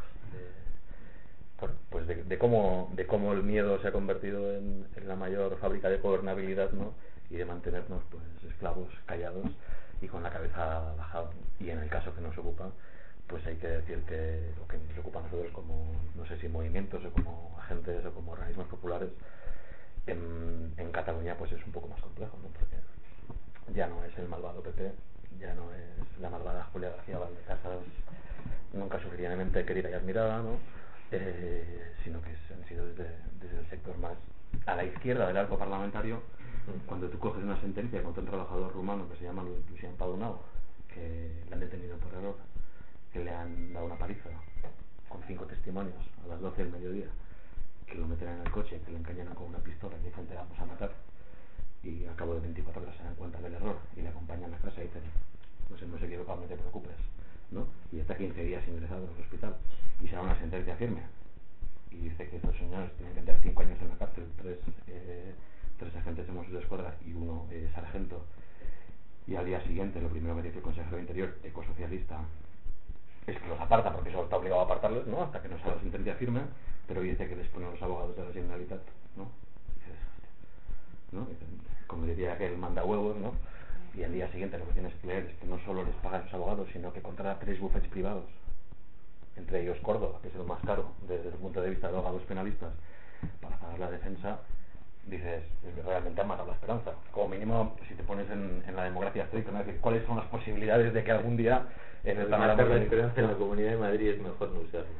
pues de cómo el miedo se ha convertido en la mayor fábrica de gobernabilidad, ¿no? Y de mantenernos pues esclavos, callados y con la cabeza bajada. Y en el caso que nos ocupa, pues hay que decir que lo que nos ocupa a nosotros como, no sé si movimientos o como agentes o como organismos populares, en Cataluña pues es un poco más complejo, ¿no? Porque ya no es el malvado PP, ya no es la malvada Julia García Valdecasas, nunca suficientemente querida y admirada, ¿no? Sino que han sido desde el sector más a la izquierda del arco parlamentario. Cuando tú coges una sentencia contra un trabajador rumano que se llama Lucian Padunao, que le han detenido por error, que le han dado una paliza con 5 testimonios a las 12 del mediodía, que lo meten en el coche, que le encañonan con una pistola y dicen te vamos a matar, y al cabo de 24 horas se dan cuenta del error y le acompañan a casa y dicen nos hemos equivocado, no te preocupes, ¿no? Y está 15 días ingresado en el hospital y se da una sentencia firme y dice que estos señores tienen que tener 5 años en la cárcel, 3 agentes de Mossos de Escuadra y 1 sargento, y al día siguiente lo primero que dice el consejero de Interior, ecosocialista, es que los aparta, porque solo está obligado a apartarlos, ¿no? Hasta que no sea la sentencia firme, pero dice que les pone a los abogados de la Generalitat, ¿no? Y dices, ¿no? Como diría aquel manda huevos, ¿no? Y al día siguiente lo que tienes que leer es que no solo les pagan los abogados, sino que contrata 3 bufetes privados, entre ellos Córdoba, que es el más caro desde el punto de vista de abogados penalistas, para pagar la defensa. Dices, realmente han matado la esperanza. Como mínimo, si te pones en la democracia estricta, ¿no? Es decir, ¿cuáles son las posibilidades de que algún día en el matar la esperanza en la Comunidad de Madrid es mejor no usarlo?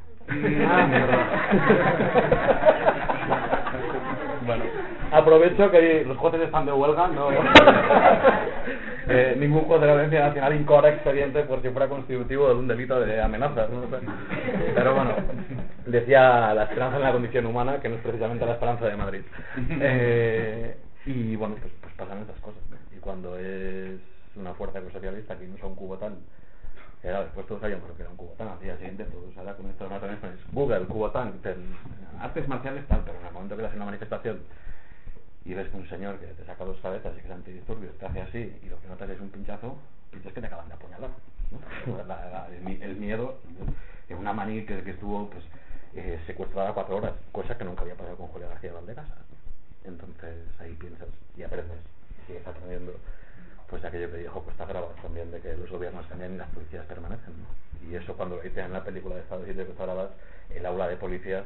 Bueno, aprovecho que los jueces están de huelga, no ningún juez de la Audiencia Nacional incoara expediente por si fuera constitutivo de un delito de amenazas, ¿no? Pero bueno, decía la esperanza en la condición humana, que no es precisamente la esperanza de Madrid. Y bueno, pues pasan estas cosas, ¿no? Y cuando es una fuerza ecosocialista que usa un cubotán, después todos sabíamos lo que era un cubotán, al día siguiente todos ahora con esto es Google, cubotán, artes marciales tal, pero en el momento que le hacen una manifestación y ves que un señor que te saca 2 cabezas y que es antidisturbios te hace así y lo que notas es un pinchazo, piensas que te acaban de apuñalar, ¿no? El miedo es una maní que estuvo pues secuestrada 4 horas, cosa que nunca había pasado con Julia García Valdecasas. Entonces ahí piensas y aprendes y sigues aprendiendo pues aquello que dijo Costa Gravas también, de que los gobiernos cambian y las policías permanecen, ¿no? Y eso cuando lo dicen en la película de Estado de Costa Gravas, el aula de policías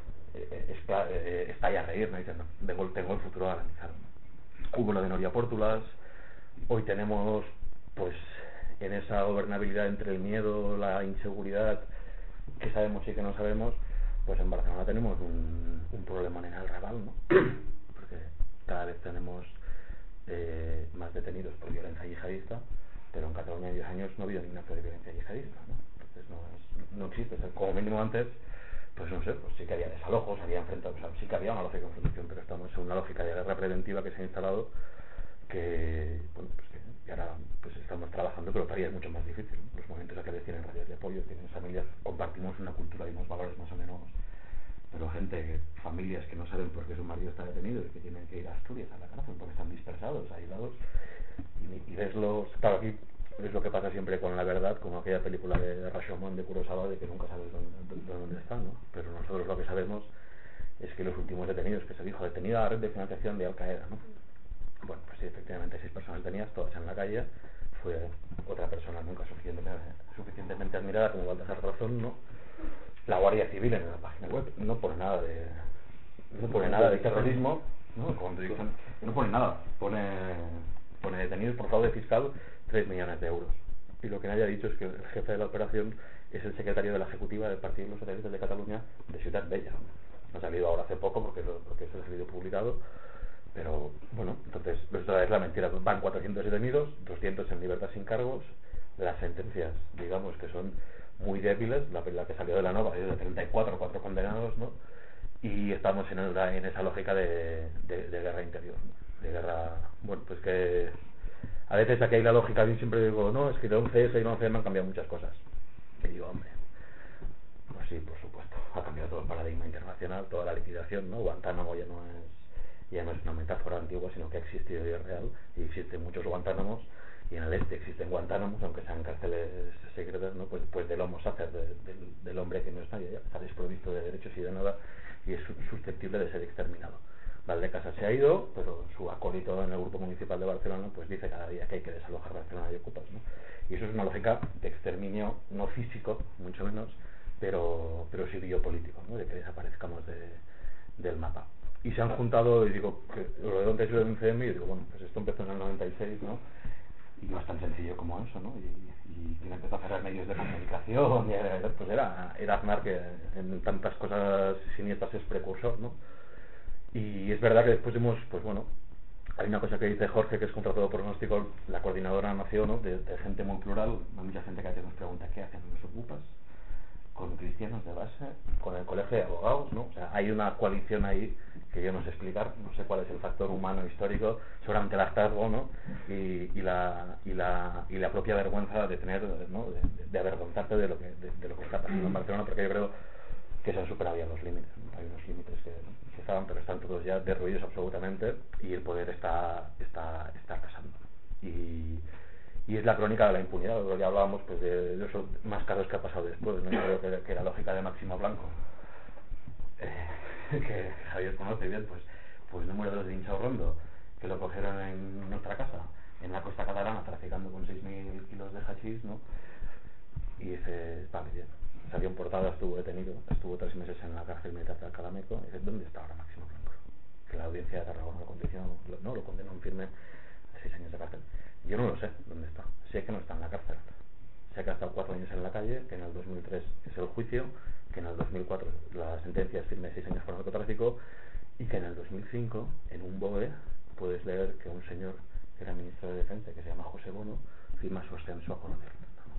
está ya a reír, ¿no? Diciendo, tengo el futuro garantizado. Hubo lo de Noria Pórtulas, hoy tenemos pues en esa gobernabilidad entre el miedo, la inseguridad, que sabemos y que no sabemos, pues en Barcelona tenemos un problema en el Raval, ¿no? Porque cada vez tenemos más detenidos por violencia yihadista, pero en Cataluña en 10 años no ha habido ningún acto de violencia yihadista, ¿no? Entonces no existe. O sea, como mínimo antes, pues no sé, pues sí que había desalojos, había enfrentamientos, o sea, sí que había una lógica de enfrentación, pero estamos en una lógica de guerra preventiva que se ha instalado, que bueno, pues que ahora pues estamos trabajando, pero todavía es mucho más difícil, ¿no? Los movimientos sociales tienen redes de apoyo, tienen familias, compartimos una cultura y unos valores más o menos, pero familias que no saben por qué su marido está detenido y que tienen que ir a Asturias a la cárcel porque están dispersados, aislados, y ves claro, aquí es lo que pasa siempre con la verdad, como aquella película de Rashomon de Kurosawa, de que nunca sabes dónde está, ¿no? Pero nosotros lo que sabemos es que los últimos detenidos, que se dijo detenida la red de financiación de Al Qaeda, ¿no? Bueno, pues sí, efectivamente 6 personas detenidas, todas en la calle, fue otra persona nunca suficientemente admirada como Baltasar Garzón, ¿no? La Guardia Civil en la página web no pone nada de terrorismo, ¿no? No pone nada, pone detenidos por fraude fiscal 3 millones de euros. Y lo que nadie ha dicho es que el jefe de la operación es el secretario de la ejecutiva del Partido de los Socialistas de Cataluña de Ciutat Bella. Ha salido ahora hace poco porque eso ha salido publicado, pero bueno, entonces esto es la mentira. Van 400 detenidos, 200 en libertad sin cargos, las sentencias, digamos, que son muy débiles, la que salió de la Nova es de 34, 4 condenados, ¿no? Y estamos en esa lógica de guerra interior, ¿no? De guerra, bueno, pues que a veces aquí hay la lógica, yo siempre digo, no, es que de 11S y 11M han cambiado muchas cosas. Y digo, hombre, pues sí, por supuesto, ha cambiado todo el paradigma internacional, toda la liquidación, ¿no? Guantánamo ya no es una metáfora antigua, sino que ha existido y es real, y existen muchos Guantánamos, y en el este existen Guantánamos, aunque sean cárceles secretas, ¿no? Pues del homo sacer, del hombre que no está desprovisto de derechos y de nada, y es susceptible de ser exterminado. Valdecasas se ha ido, pero su acólito en el grupo municipal de Barcelona pues dice cada día que hay que desalojar Barcelona y ocupas, ¿no? Y eso es una lógica de exterminio no físico, mucho menos, pero sí biopolítico, ¿no? De que desaparezcamos del mapa. Y se han juntado, y digo, que lo de dónde es el 11M, y digo, bueno, pues esto empezó en el 96, ¿no? Y no es tan sencillo como eso, ¿no? Y quien empezó a cerrar medios de comunicación, pues era Aznar, que en tantas cosas siniestras es precursor, ¿no? Y es verdad que después pues bueno, hay una cosa que dice Jorge, que es contra todo pronóstico, la coordinadora nació, ¿no? de gente muy plural. Hay mucha gente que a veces nos pregunta qué hacen los ocupas, con cristianos de base, con el colegio de abogados, ¿no? O sea, hay una coalición ahí que yo no sé explicar, no sé cuál es el factor humano histórico, seguramente el hartazgo, ¿no? Y la propia vergüenza de tener, ¿no? de avergonzarte de lo que está pasando en Barcelona, porque yo creo que se han superado ya los límites, ¿no? Hay unos límites que estaban, pero están todos ya derruidos absolutamente, y el poder está arrasando. Y es la crónica de la impunidad. Ya hablábamos pues de los más casos que ha pasado después, ¿no? Yo creo que la lógica de Máximo Blanco, que Javier conoce bien, pues número 2 de Inchaurrondo, que lo cogieron en nuestra casa, en la costa catalana, traficando con 6.000 kilos de hachís, ¿no? Y dice, vale, bien. Salió en portada, estuvo detenido, estuvo 3 meses en la cárcel militar de Alcalá Meco. Y dice, ¿dónde está ahora Máximo Blanco? Que la audiencia de Tarragona lo condenó en firme a 6 años de cárcel. Yo no lo sé dónde está. Sé que no está en la cárcel. Sé que ha estado 4 años en la calle, que en el 2003 es el juicio, que en el 2004 la sentencia es firme de 6 años por narcotráfico, y que en el 2005, en un BOE, puedes leer que un señor que era ministro de Defensa, que se llama José Bono, firma su ascenso a coronel.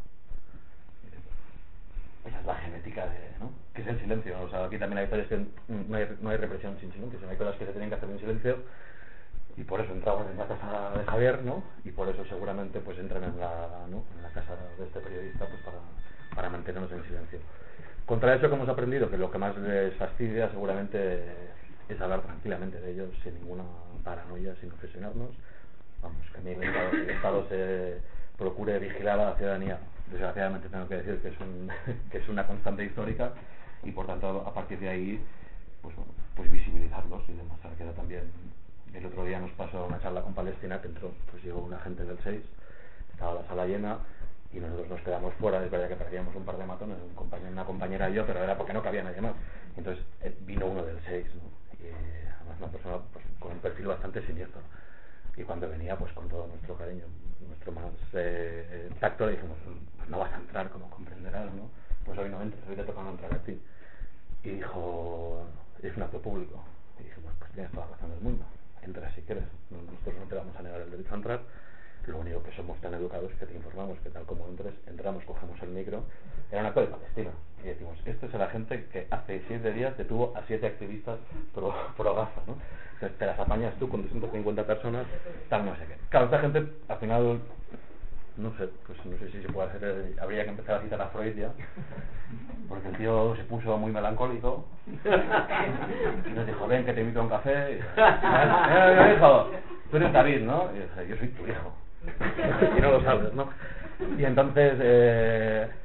Esa es la genética ¿no? Que es el silencio. O sea, aquí también hay historias que no hay represión sin silencio, sino hay cosas que se tienen que hacer en silencio, y por eso entramos en la casa de Javier, ¿no? Y por eso seguramente pues entran en la casa de este periodista, pues para mantenernos en silencio. Contra eso, que hemos aprendido que lo que más les fastidia seguramente es hablar tranquilamente de ellos, sin ninguna paranoia, sin obsesionarnos. Vamos, que a mí el Estado se procure vigilar a la ciudadanía. Desgraciadamente tengo que decir que es una constante histórica, y por tanto a partir de ahí pues visibilizarlos y demostrar que también. El otro día nos pasó una charla con Palestina, que entró, pues llegó una gente del 6, estaba la sala llena y nosotros nos quedamos fuera. Es verdad que perdíamos un par de matones, una compañera y yo, pero era porque no cabía nadie más. Entonces vino uno del 6, ¿no? Y además una persona pues, con un perfil bastante siniestro, y cuando venía pues con todo nuestro cariño, nuestro más tacto, le dijimos, pues no vas a entrar, como comprenderás, ¿no? Pues hoy no entres, hoy te toca no entrar a ti. Y dijo, es un acto público. Y dijimos, pues tienes toda la razón del mundo, entra si quieres, nosotros no te vamos a negar el derecho a entrar. Lo único que somos tan educados que te informamos que tal como entres, entramos, cogemos el micro. Era un acto de Palestina y decimos, esto es el agente que hace 7 días detuvo a 7 activistas pro Gaza, ¿no? Entonces te las apañas tú con 250 personas, tal, no sé qué. Claro, esta gente al final, no sé, pues no sé si se puede hacer, habría que empezar a citar a Freud ya, porque el tío se puso muy melancólico y nos dijo, ven que te invito a un café. Y me dijo, tú eres David, ¿no? Y dije, yo soy tu hijo. Y no lo sabes, ¿no? Y entonces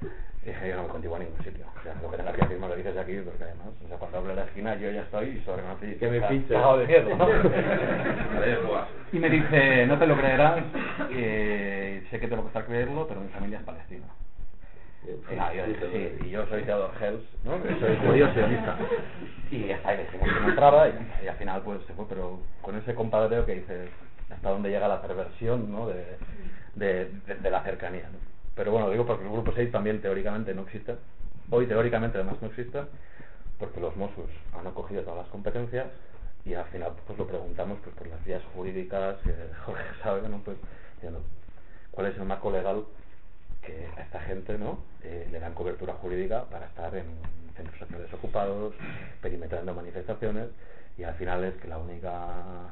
Y dije, yo no me contigo a ningún sitio. O sea, lo que tengas que decir me lo dices de aquí, porque además, o sea, cuando hablo en la esquina yo ya estoy sobre una silla. Que me pinche. Cagado de miedo, ¿no? Y me dice, no te lo creerás, sé que te lo cuesta creerlo, pero mi familia es palestina. Yo dije, sí, y yo soy Theodor Herzl, ¿no? Soy judío sionista. Y hasta ahí dijimos que no entraba y al final pues se fue, pero con ese compadreo que dices, hasta dónde llega la perversión, ¿no? de la cercanía, ¿no? Pero bueno, digo porque el grupo 6 también teóricamente no existe. Hoy teóricamente además no existe, porque los Mossos han acogido todas las competencias y al final pues lo preguntamos pues por las vías jurídicas, Jorge sabe, ¿no? Pues, diciendo, ¿cuál es el marco legal que a esta gente, ¿no? Le dan cobertura jurídica para estar en centros sociales ocupados, perimetrando manifestaciones, y al final es que la única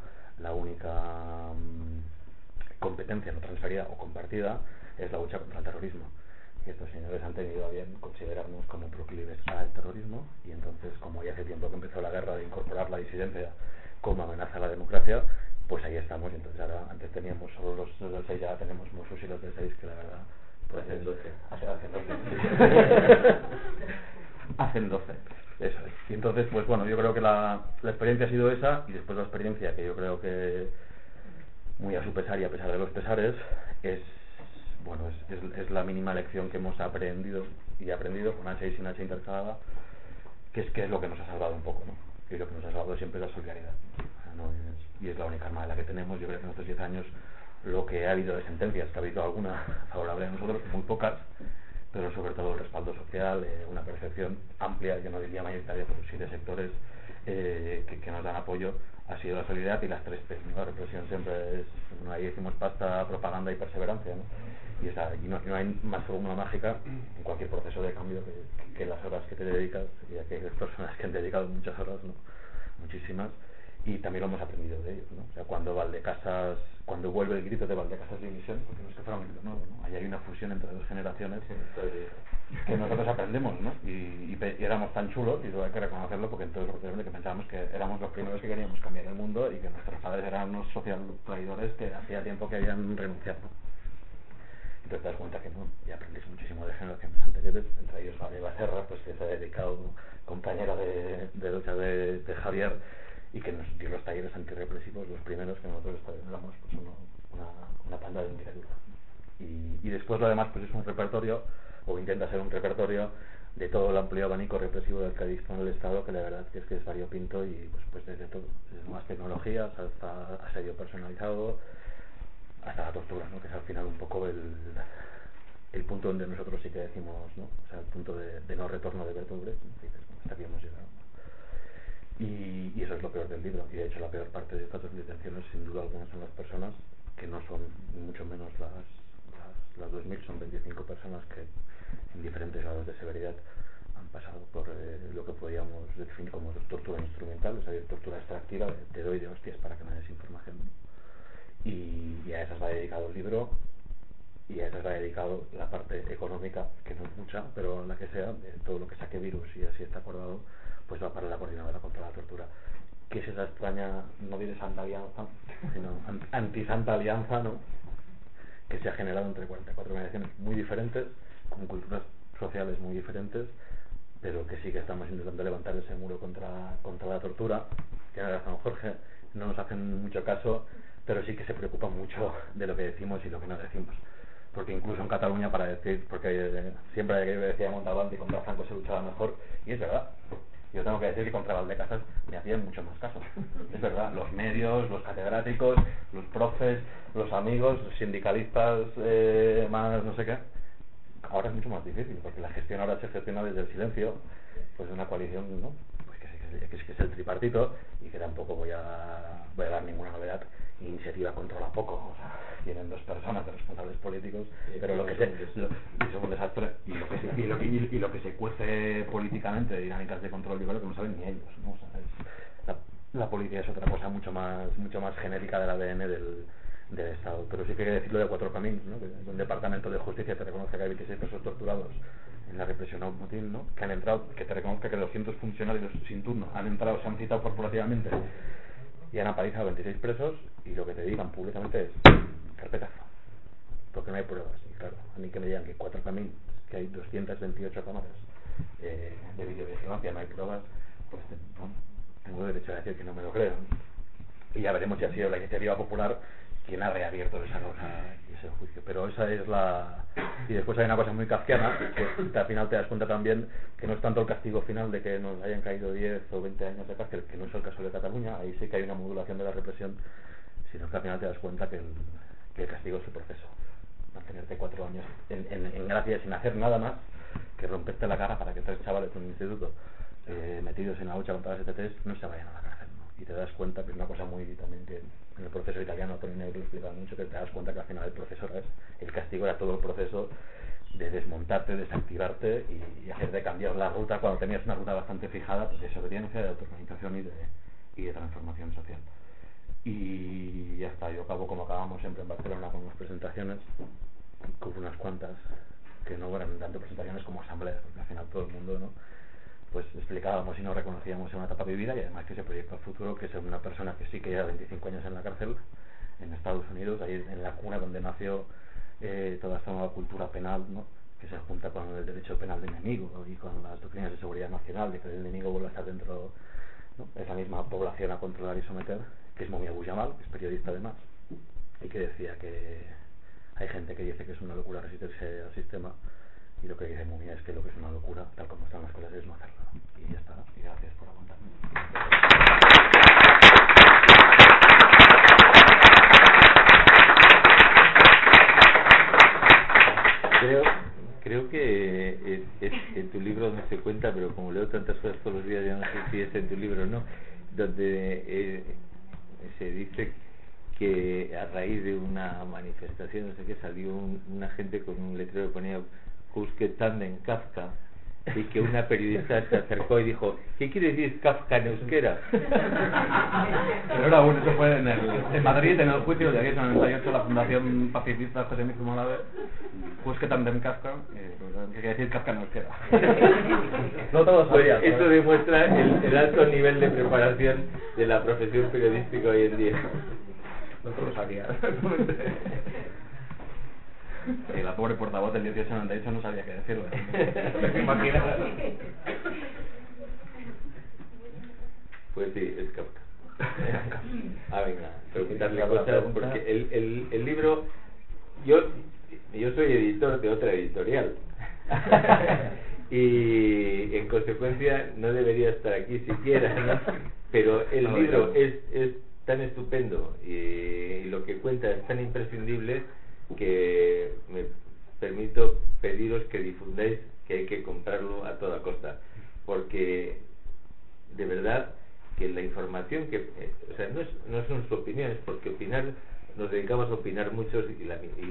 competencia no transferida o compartida es la lucha contra el terrorismo. Y estos señores han tenido a bien considerarnos como proclives al terrorismo, y entonces, como ya hace tiempo que empezó la guerra de incorporar la disidencia como amenaza a la democracia, pues ahí estamos. Y entonces ahora, antes teníamos solo los del 6, ya tenemos Mossos y los del 6, que la verdad pues hacen 12. Hacen 12, eso es. Y entonces, pues bueno, yo creo que la experiencia ha sido esa, y después la experiencia que yo creo que, muy a su pesar y a pesar de los pesares, es la mínima lección que hemos aprendido con H y sin H intercalada, que es lo que nos ha salvado un poco, ¿no? Y lo que nos ha salvado siempre es la solidaridad. Y es la única arma de la que tenemos. Yo creo que en estos 10 años lo que ha habido de sentencias, que ha habido alguna favorable a nosotros, muy pocas, pero sobre todo el respaldo social, una percepción amplia, yo no diría mayoritaria, pero sí de sectores que nos dan apoyo, ha sido la solidaridad y las 3 P. La represión siempre es, ahí decimos pasta, propaganda y perseverancia, ¿no? Y no hay más fórmula mágica en cualquier proceso de cambio que las horas que te dedicas, y aquí hay personas que han dedicado muchas horas, ¿no? Muchísimas, y también lo hemos aprendido de ellos, ¿no? O sea, cuando vuelve el grito de Valdecasas de Dimisión, porque no es que fuera un grito nuevo, ¿no? Ahí hay una fusión entre 2 generaciones que nosotros aprendemos, ¿no? Y éramos tan chulos, y hay que reconocerlo, porque entonces que pensábamos que éramos los primeros que queríamos cambiar el mundo y que nuestros padres eran unos social traidores que hacía tiempo que habían renunciado. Entonces te das cuenta que no, y aprendís muchísimo de generaciones anteriores, entre ellos Gabriela Serra, pues que se ha dedicado, compañera de lucha de Javier, y que nos dio los talleres antirrepresivos, los primeros que nosotros éramos pues una panda de individuos. Y después lo demás pues es un repertorio, o intenta ser un repertorio, de todo el amplio abanico represivo del que dispone el Estado, que la verdad es que es variopinto, y pues desde todo, desde nuevas tecnologías hasta asedio personalizado, hasta la tortura, ¿no? Que es al final un poco el punto donde nosotros sí que decimos, ¿no? O sea, el punto de no retorno de Bertolt Brecht, ¿no? Hasta aquí hemos llegado. Y eso es lo peor del libro, y de hecho la peor parte de estas detenciones sin duda alguna son las personas, que no son ni mucho menos las 2000, son 25 personas que en diferentes grados de severidad han pasado por lo que podríamos definir como tortura instrumental, o sea, tortura extractiva, te doy de hostias para que me des información, ¿no? Y a esas va dedicado el libro, y a esas va dedicado la parte económica, que no es mucha, pero la que sea, todo lo que saque virus, y así está acordado, pues va para la Coordinadora contra la Tortura, que es esa extraña, no diré santa alianza, sino anti-santa alianza, ¿no? Que se ha generado entre 44 organizaciones muy diferentes, con culturas sociales muy diferentes, pero que sí que estamos intentando levantar ese muro contra la tortura. Tiene razón Jorge, no nos hacen mucho caso, pero sí que se preocupan mucho de lo que decimos y lo que no decimos, porque incluso en Cataluña, para decir, porque siempre que decía Montalbán y contra Franco se luchaba mejor, y es verdad. Yo tengo que decir que contra Valdecasas me hacían mucho más caso. Es verdad, los medios, los catedráticos, los profes, los amigos, los sindicalistas, más no sé qué. Ahora es mucho más difícil, porque la gestión ahora se gestiona desde el silencio, pues de una coalición, ¿no? Pues que es el tripartito, y que tampoco voy a dar ninguna novedad. Iniciativa controla poco, o sea, tienen 2 personas de responsables políticos, pero lo que es un desastre, y lo que se cuece políticamente de dinámicas de control, yo creo que no saben ni ellos, ¿no? O sea, la policía es otra cosa mucho más genérica del ADN del Estado, pero sí que hay que decirlo de 4 caminos, ¿no? Que un departamento de justicia te reconoce que hay 26 presos torturados en la represión a un motín, ¿no? Que han entrado, que te reconozca que 200 funcionarios sin turno han entrado, se han citado corporativamente y han apalizado 26 presos, y lo que te digan públicamente es carpetazo, porque no hay pruebas. Y claro, a mí que me digan que 4 caminos, que hay 228 cámaras de videovigilancia, no hay pruebas, pues bueno, tengo derecho a decir que no me lo creo. Y ya veremos si ha sido la iniciativa popular quien ha reabierto esa causa y ese juicio. Pero esa es la... Y después hay una cosa muy kafkiana, que al final te das cuenta también que no es tanto el castigo final de que nos hayan caído 10 o 20 años de cárcel, que no es el caso de Cataluña, ahí sí que hay una modulación de la represión, sino que al final te das cuenta que el castigo es el proceso. Mantenerte 4 años en gracia sin hacer nada más que romperte la cara para que 3 chavales de un instituto metidos en la lucha contra las ETTs no se vayan a la cárcel, ¿no? Y te das cuenta que es una cosa muy también que en el proceso italiano Tony Negro explica mucho, que te das cuenta que al final el proceso el castigo era todo el proceso de desmontarte, desactivarte y hacerte cambiar la ruta cuando tenías una ruta bastante fijada, pues de desobediencia, de autoorganización y de transformación social. Y ya está, yo acabo como acabamos siempre en Barcelona con unas presentaciones, con unas cuantas que no eran tanto presentaciones como asambleas, porque al final todo el mundo, ¿no?, pues explicábamos y nos reconocíamos en una etapa vivida, y además que ese proyecto al futuro, que es una persona que sí que lleva 25 años en la cárcel en Estados Unidos, ahí en la cuna donde nació toda esta nueva cultura penal, ¿no?, que se junta con el derecho penal de enemigo y con las doctrinas de seguridad nacional, de que el enemigo vuelva a estar dentro, ¿no?, de esa misma población a controlar y someter, que es Mumia Abu-Jamal, que es periodista además, y que decía que hay gente que dice que es una locura resistirse al sistema, y lo que dice Mumia es que lo que es una locura, tal como están las cosas, es no hacerlo, ¿no? Y ya está, y gracias por aguantarme. Creo que es en tu libro donde se cuenta, pero como leo tantas cosas todos los días, ya no sé si es en tu libro o no, donde se dice que a raíz de una manifestación, no sé qué, salió una gente con un letrero que ponía Kuske Tanden Kafka, y que una periodista se acercó y dijo: ¿qué quiere decir Kafka en euskera? Pero era bueno, eso fue en Madrid, en el juicio de ayer, en el 98, la Fundación Pacifista José Miguel Morales, Kuske Tanden Kafka, que quiere decir Kafka en euskera. No todos sabían. Pues eso demuestra el alto nivel de preparación de la profesión periodística hoy en día. No todos sabían. La pobre portavoz del 1898 no sabía qué decirlo. Pues sí, es Kafka. Venga, preguntarle cosas, porque el libro, yo soy editor de otra editorial y en consecuencia no debería estar aquí siquiera, ¿no? Pero el libro es tan estupendo y lo que cuenta es tan imprescindible que me permito pediros que difundáis que hay que comprarlo a toda costa, porque de verdad que la información que o sea, no son sus opiniones, porque opinar, nos dedicamos a opinar muchos y la mitad,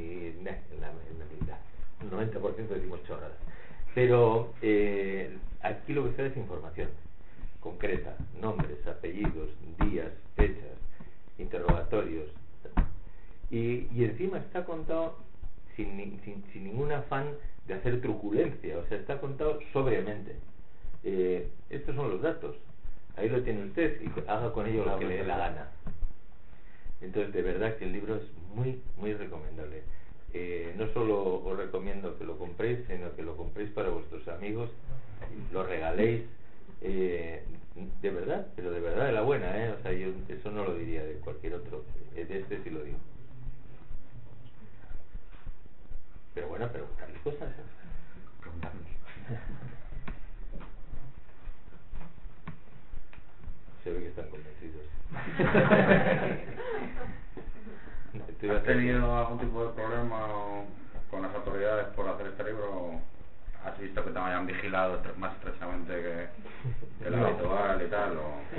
el 90% decimos chorradas, pero aquí lo que está es información concreta, nombres, apellidos, días, fechas, interrogatorios, y encima está contado sin ningún afán de hacer truculencia, o sea, está contado sobriamente. Estos son los datos, ahí lo tiene usted y haga con ello lo que le dé la gana. Entonces, de verdad que el libro es muy, muy recomendable. No solo os recomiendo que lo compréis, sino que lo compréis para vuestros amigos, lo regaléis, de verdad, pero de verdad de la buena, o sea, yo eso no lo diría de cualquier otro, de este sí lo digo. Pero bueno, preguntarle cosas, preguntarnos. Se ve que están convencidos. ¿Has tenido algún tipo de problema con las autoridades por hacer este libro? ¿Has visto que te hayan vigilado más estrechamente que el habitual y tal?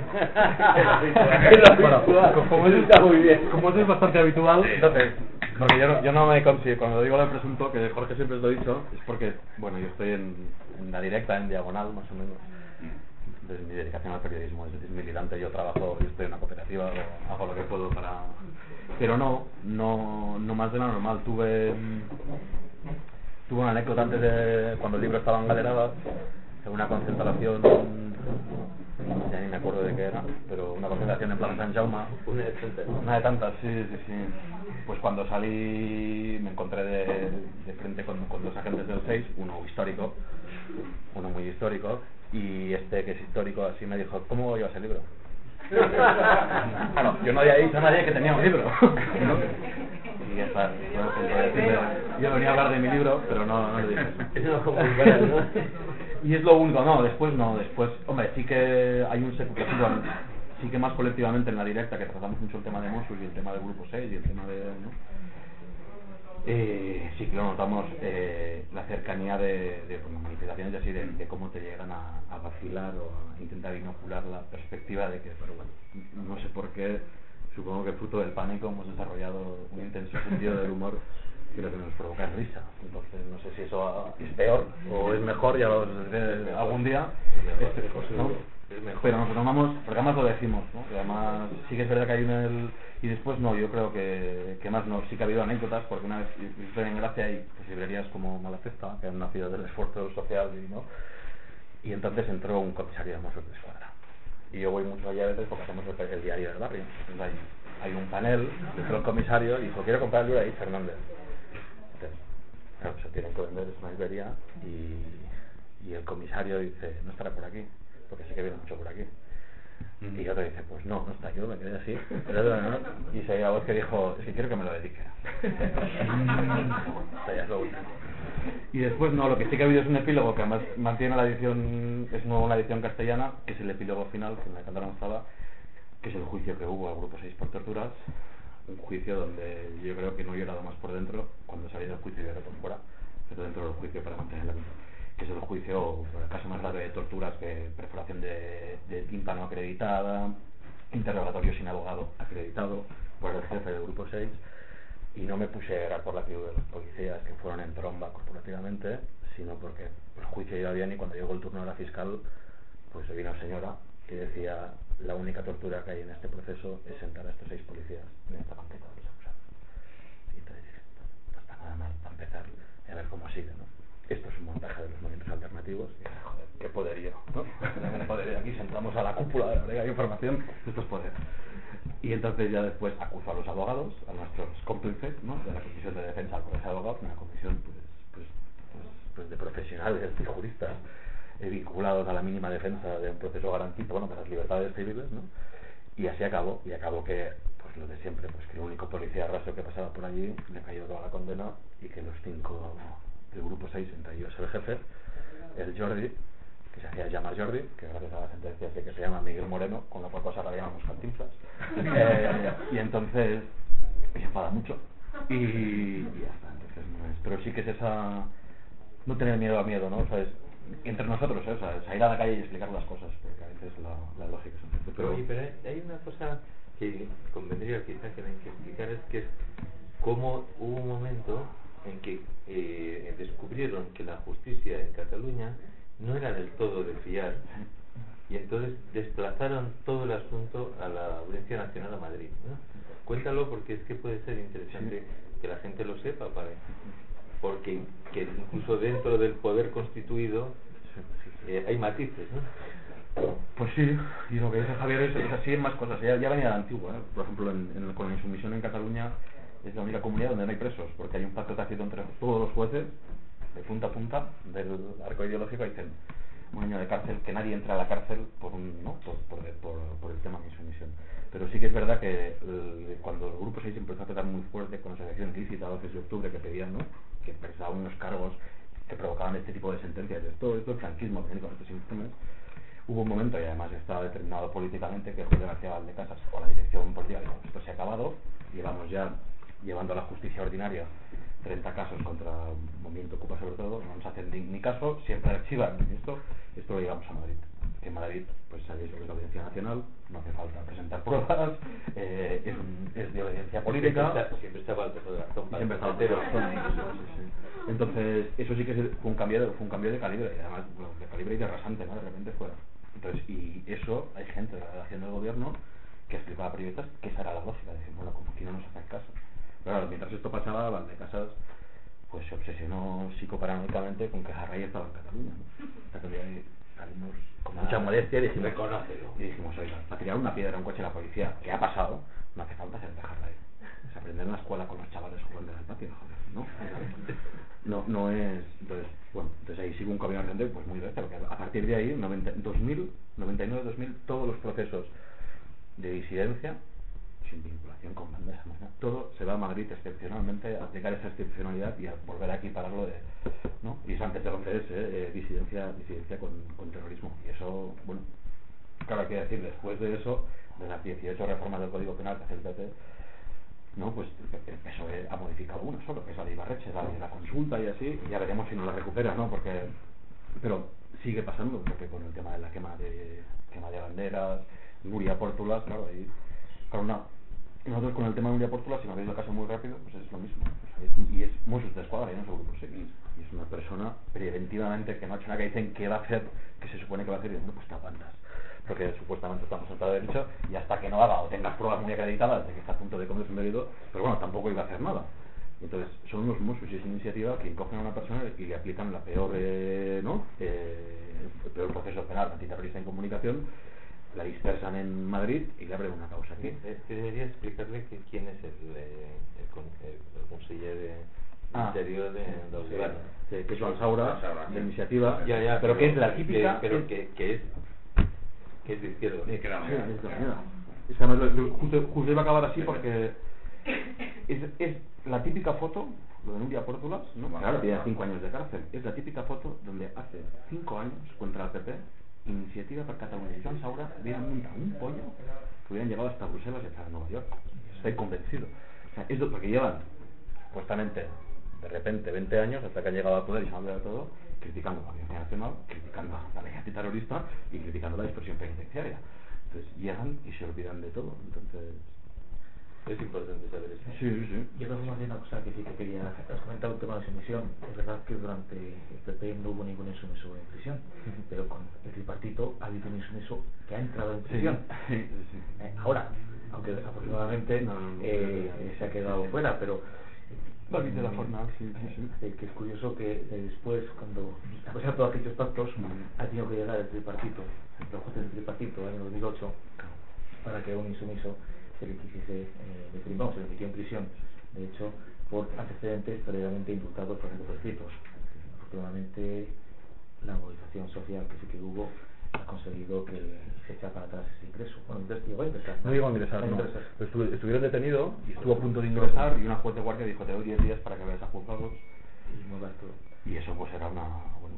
Bueno, como eso está muy bien, como eso es bastante habitual, sí. Entonces, porque yo no me considero, cuando digo lo presunto, que Jorge siempre os lo he dicho, es porque, bueno, yo estoy en la directa, en diagonal, más o menos. Entonces mi dedicación al periodismo es militante, yo trabajo, yo estoy en una cooperativa, hago lo que puedo para... Pero no más de lo normal. Tuve una anécdota antes de cuando el libro estaba en Galeradas, en una concentración, ya ni me me acuerdo de qué era, pero una concentración en Plaza San Jaume. Una de tantas, sí. Pues cuando salí me encontré de frente con dos agentes del 6, uno histórico, uno muy histórico, y este que es histórico así me dijo, ¿cómo llevas el libro? Claro, yo no había dicho a nadie que tenía un libro, ¿no? Y ya está, yo venía a hablar de mi libro, pero no lo dije. Y es lo único, después, hombre, sí que hay un secundario, sí que más colectivamente en la directa, que tratamos mucho el tema de Mosul y el tema del grupo 6 y el tema de, ¿no? Sí que lo notamos, la cercanía de manifestaciones así, de cómo te llegan a vacilar o a intentar inocular la perspectiva de que, pero bueno, no sé por qué, supongo que fruto del pánico hemos desarrollado un intenso sentido del humor que lo que nos provoca es risa. Entonces no sé si eso es peor o es mejor, ya lo diré algún día, ¿no? Pero nos tomamos, porque además lo decimos, ¿no? Y además sí que es verdad que hay y después no, yo creo que más no, sí que ha habido anécdotas, porque una vez estoy en Gracia y pues librerías como Malafesta, que han nacido del esfuerzo social, y entonces entró un comisario de Mossos de Escuadra. Y yo voy mucho allá a veces porque hacemos el diario del barrio. Entonces hay un panel dentro del comisario y dijo, quiero comprar el libro ahí, Fernández. Entonces, claro, se tienen que vender, es una librería, y el comisario dice, no estará por aquí, porque sé que viene mucho por aquí. Y otro dice, pues no está, yo me quedé así, y se oía la voz que dijo, es que quiero que me lo dedique. O sea, ya es lo último. Y después no, lo que sí que ha habido es un epílogo que además mantiene la edición, es nuevo la edición castellana, que es el epílogo final, que me encanta la lanzada, que es el juicio que hubo al grupo 6 por torturas, un juicio donde yo creo que no he llorado más por dentro cuando salí del juicio y lloré por fuera, pero dentro del juicio para mantener la vida, que es el juicio, el caso más grave de torturas, que perforación de tímpano acreditada, interrogatorio sin abogado acreditado por el jefe del grupo 6, y no me puse a llorar por la figura de los policías que fueron en tromba corporativamente, sino porque el juicio iba bien y cuando llegó el turno de la fiscal, pues vino una señora que decía, la única tortura que hay en este proceso es sentar a estos 6 policías en esta banqueta de los acusados. Y entonces dije, no está nada mal para empezar y a ver cómo sigue, ¿no? Esto es un montaje de los movimientos alternativos y dije, joder, qué poderío, ¿no? Poderío. Aquí sentamos a la cúpula de la Brigada de Información, esto es poder. Y entonces ya después acusó a los abogados, a nuestros cómplices, ¿no? De la Comisión de Defensa al Colegio de Abogados, una comisión pues de profesionales y juristas vinculados a la mínima defensa de un proceso garantista, de las libertades civiles, ¿no? Y así acabó, que pues lo de siempre, pues que el único policía raso que pasaba por allí le cayó toda la condena y que los 5 del grupo 6, entre ellos el jefe, el Jordi, que se hacía llamar Jordi, que gracias a la sentencia sé que se llama Miguel Moreno, con la cual cosa la llamamos Cantinflas, y entonces se enfada mucho y ya está. Entonces no es, pero sí que es esa, no tener miedo a miedo, ¿no? O sea, es entre nosotros, o sea, salir a la calle y explicar las cosas, porque a veces la lógica es un poco. Pero hay una cosa que convendría quizá que hay que explicar, es que es cómo hubo un momento en que descubrieron que la justicia en Cataluña no era del todo de fiar, y entonces desplazaron todo el asunto a la Audiencia Nacional a Madrid, ¿no? Cuéntalo, porque es que puede ser interesante que la gente lo sepa, porque que incluso dentro del poder constituido hay matices, ¿no? Pues sí, y lo que dice Javier es así en más cosas, ya venía de la antigua, ¿eh? Por ejemplo, con la insumisión en Cataluña es la única comunidad donde no hay presos, porque hay un pacto tácito entre todos los jueces, de punta a punta del arco ideológico, y dicen un año de cárcel, que nadie entra a la cárcel por el tema de insumisión. Pero sí que es verdad que cuando el grupo 6 empezó a tratar muy fuerte con la asociación ilícita, 12 de octubre, que pedían, ¿no?, que prestaban unos cargos que provocaban este tipo de sentencias, todo esto, el franquismo, con estos informes, hubo un momento, y además estaba determinado políticamente, que Julio García Valdecasas o la dirección política dijo, esto se ha acabado, llevamos ya llevando a la justicia ordinaria 30 casos contra el movimiento Ocupa, sobre todo, no nos hacen ni caso, siempre archivan esto lo llevamos a Madrid. En Madrid, pues sabéis lo que es la Audiencia Nacional, no hace falta presentar pruebas, es de obediencia política, siempre estaba el peso de razón para siempre estaba el Entonces eso sí que fue un cambio de calibre, y además de calibre y de rasante, ¿no? De repente fuera. Entonces, y eso hay gente de la delegación del gobierno que explicaba a periodistas que esa era la lógica, de decir, bueno, como aquí no nos hacen caso. Pero claro, mientras esto pasaba, Valdecasas pues se obsesionó psicoparanoicamente con que Jarray estaba en Cataluña, ¿no? salimos con mucha modestia y dijimos, reconócelo. y dijimos, oiga, para tirar una piedra a un coche de la policía, que ha pasado, no hace falta ser dejarla ahí. Es aprender en la escuela con los chavales jugando en el patio, joder, ¿no? No es... Entonces ahí sigue un camino ardiente pues muy bestia, porque a partir de ahí, 99-2000, todos los procesos de disidencia, sin vinculación con bandas, todo se va a Madrid excepcionalmente a aplicar esa excepcionalidad y a volver a equipararlo de, ¿no? Y eso antes de 11S, disidencia con terrorismo. Y eso, bueno, claro, hay que decir, después de eso, de las 18 reformas del Código Penal que hace el PP, ¿no? Pues el PSOE ha modificado una solo, que es la de Ibarretxe, la de la consulta y así, y ya veremos si no la recupera, ¿no? Pero sigue pasando, porque con el tema de la quema de banderas, Nuria Pórtulas, claro, ahí, nosotros con el tema de Nuria Pórtulas, si me veis el caso muy rápido, pues es lo mismo, y es Mossos d'Esquadra, y no es el grupo seguir, y es una persona preventivamente que no ha hecho nada, que dicen que va a hacer, que se supone que va a hacer, y bueno, pues te aguantas, porque supuestamente estamos en Estado de Derecho, y hasta que no haga o tengas pruebas muy acreditadas de que está a punto de cometerse un delito, pero bueno, tampoco iba a hacer nada. Entonces son los Mossos y esa iniciativa que cogen a una persona y le aplican la peor, el peor proceso penal antiterrorista en comunicación, la dispersan en Madrid y le abren una causa aquí. Debería explicarle quién es el conseller de Interior de Gobierno. Que es Joan Saura, de iniciativa, Ya, pero que es la típica... que es de izquierda. Es que además justo iba a acabar así porque es la típica foto, lo de Nuria Pórtulas, ¿no? Claro, tiene 5 años de cárcel. Es la típica foto donde hace 5 años, contra el PP, Iniciativa per Catalunya y Joan Saura hubieran montado un pollo que hubieran llegado hasta Bruselas y hasta Nueva York. Estoy convencido. O sea, es porque llevan, supuestamente, de repente, 20 años, hasta que han llegado al poder y se han olvidado de todo, criticando la Audiencia Nacional, criticando la ley antiterrorista y criticando la dispersión penitenciaria. Entonces llegan y se olvidan de todo. Entonces es importante saber eso. Sí. Yo creo que más de una cosa que sí que quería... Has comentado el tema de la sumisión. Es verdad que durante el PP no hubo ningún insumiso en prisión, pero con el tripartito ha habido un insumiso que ha entrado en prisión. Sí. Ahora, aunque desafortunadamente se ha quedado fuera, pero... de la jornada, sí. Que es curioso que después, cuando a pesar de todos aquellos pactos, ha tenido que llegar el tripartito, los jueces del tripartito, en el 2008, para que un insumiso se le quisiese se le metió en prisión, de hecho, por antecedentes previamente indultados por ejemplo prescritos. Afortunadamente, la movilización social que sí que hubo ha conseguido que se echa para atrás ese ingreso. Bueno, llegó a ingresar. No llegó a ingresar, no. Estuvieron detenidos y estuvo a punto de ingresar y una juez de guardia dijo, te doy 10 días para que vayas a juzgados y muevas todo. Y eso pues era una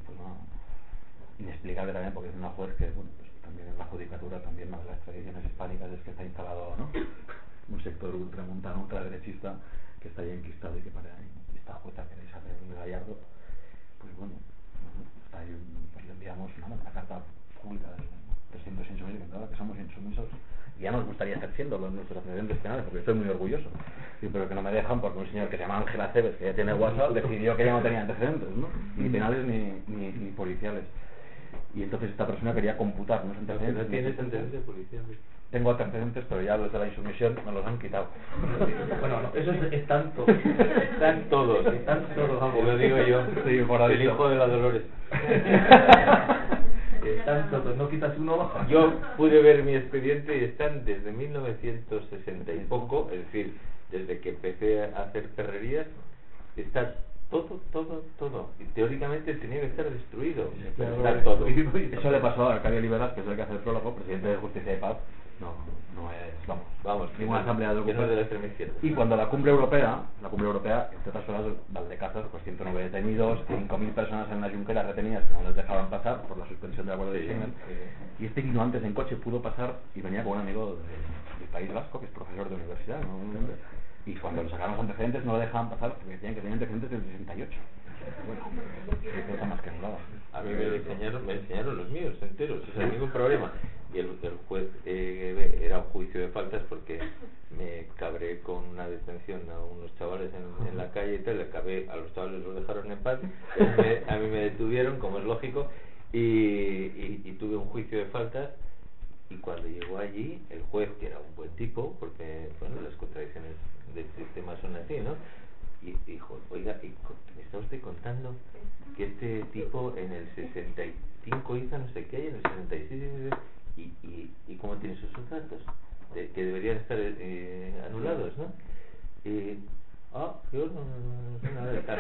inexplicable también, porque es una juez que, bueno, pues también en la judicatura, también una de las tradiciones hispánicas es que está instalado, ¿no? Un sector ultramontano, ultraderechista que está ahí enquistado y que para esta jueza que queréis hacer de Gallardo, pues bueno, está ahí, pues le enviamos una carta pública de 300 insumisos que somos insumisos y ya nos gustaría estar siendo los nuestros antecedentes penales, porque estoy muy orgulloso, pero que no me dejan porque un señor que se llama Ángel Aceves, que ya tiene WhatsApp, decidió que ya no tenía antecedentes, ¿no? Ni penales ni policiales. Y entonces esta persona quería computar unos antecedentes. ¿No tienes antecedentes policiales? Tengo antecedentes, pero ya los de la insumisión me los han quitado. Bueno, no, eso es tanto. Están todos. Te lo digo yo. Sí, el hijo de la Dolores. Están todos, no quitas uno. Yo pude ver mi expediente y están desde 1960 y poco, es decir, desde que empecé a hacer perrerías, está todo. Y teóricamente tenía que estar destruido. Está todo. Eso le pasó a Arcadio Liberas, que es el que hace el prólogo, presidente de Justicia y Paz. No es, vamos, ninguna asamblea de no es de la extrema izquierda. Y cuando la cumbre europea, entre otras cosas, Valdecázar, pues 109 detenidos, 5.000 personas en la Junquera retenidas que no les dejaban pasar por la suspensión del acuerdo de Schengen. Y este vino antes en coche, pudo pasar y venía con un amigo del País Vasco, que es profesor de universidad, ¿no? Y cuando le sacaron los antecedentes no lo dejaban pasar porque decían que tenían antecedentes del 68. Bueno, qué cosa más que anulada. A mí me enseñaron los míos enteros, o sea, ningún problema. Y el juez era un juicio de faltas porque me cabré con una detención a unos chavales en la calle y tal, le cabré, a los chavales los dejaron en paz, a mí me detuvieron, como es lógico, y tuve un juicio de faltas. Y cuando llegó allí, el juez, que era un buen tipo, porque bueno, las contradicciones del sistema son así, ¿no? y dijo, oiga, me está usted contando que este tipo en el 65 hizo no sé qué, y en el 66 y cómo tiene esos datos, que deberían estar anulados, ¿no? Yo no sé nada de tal.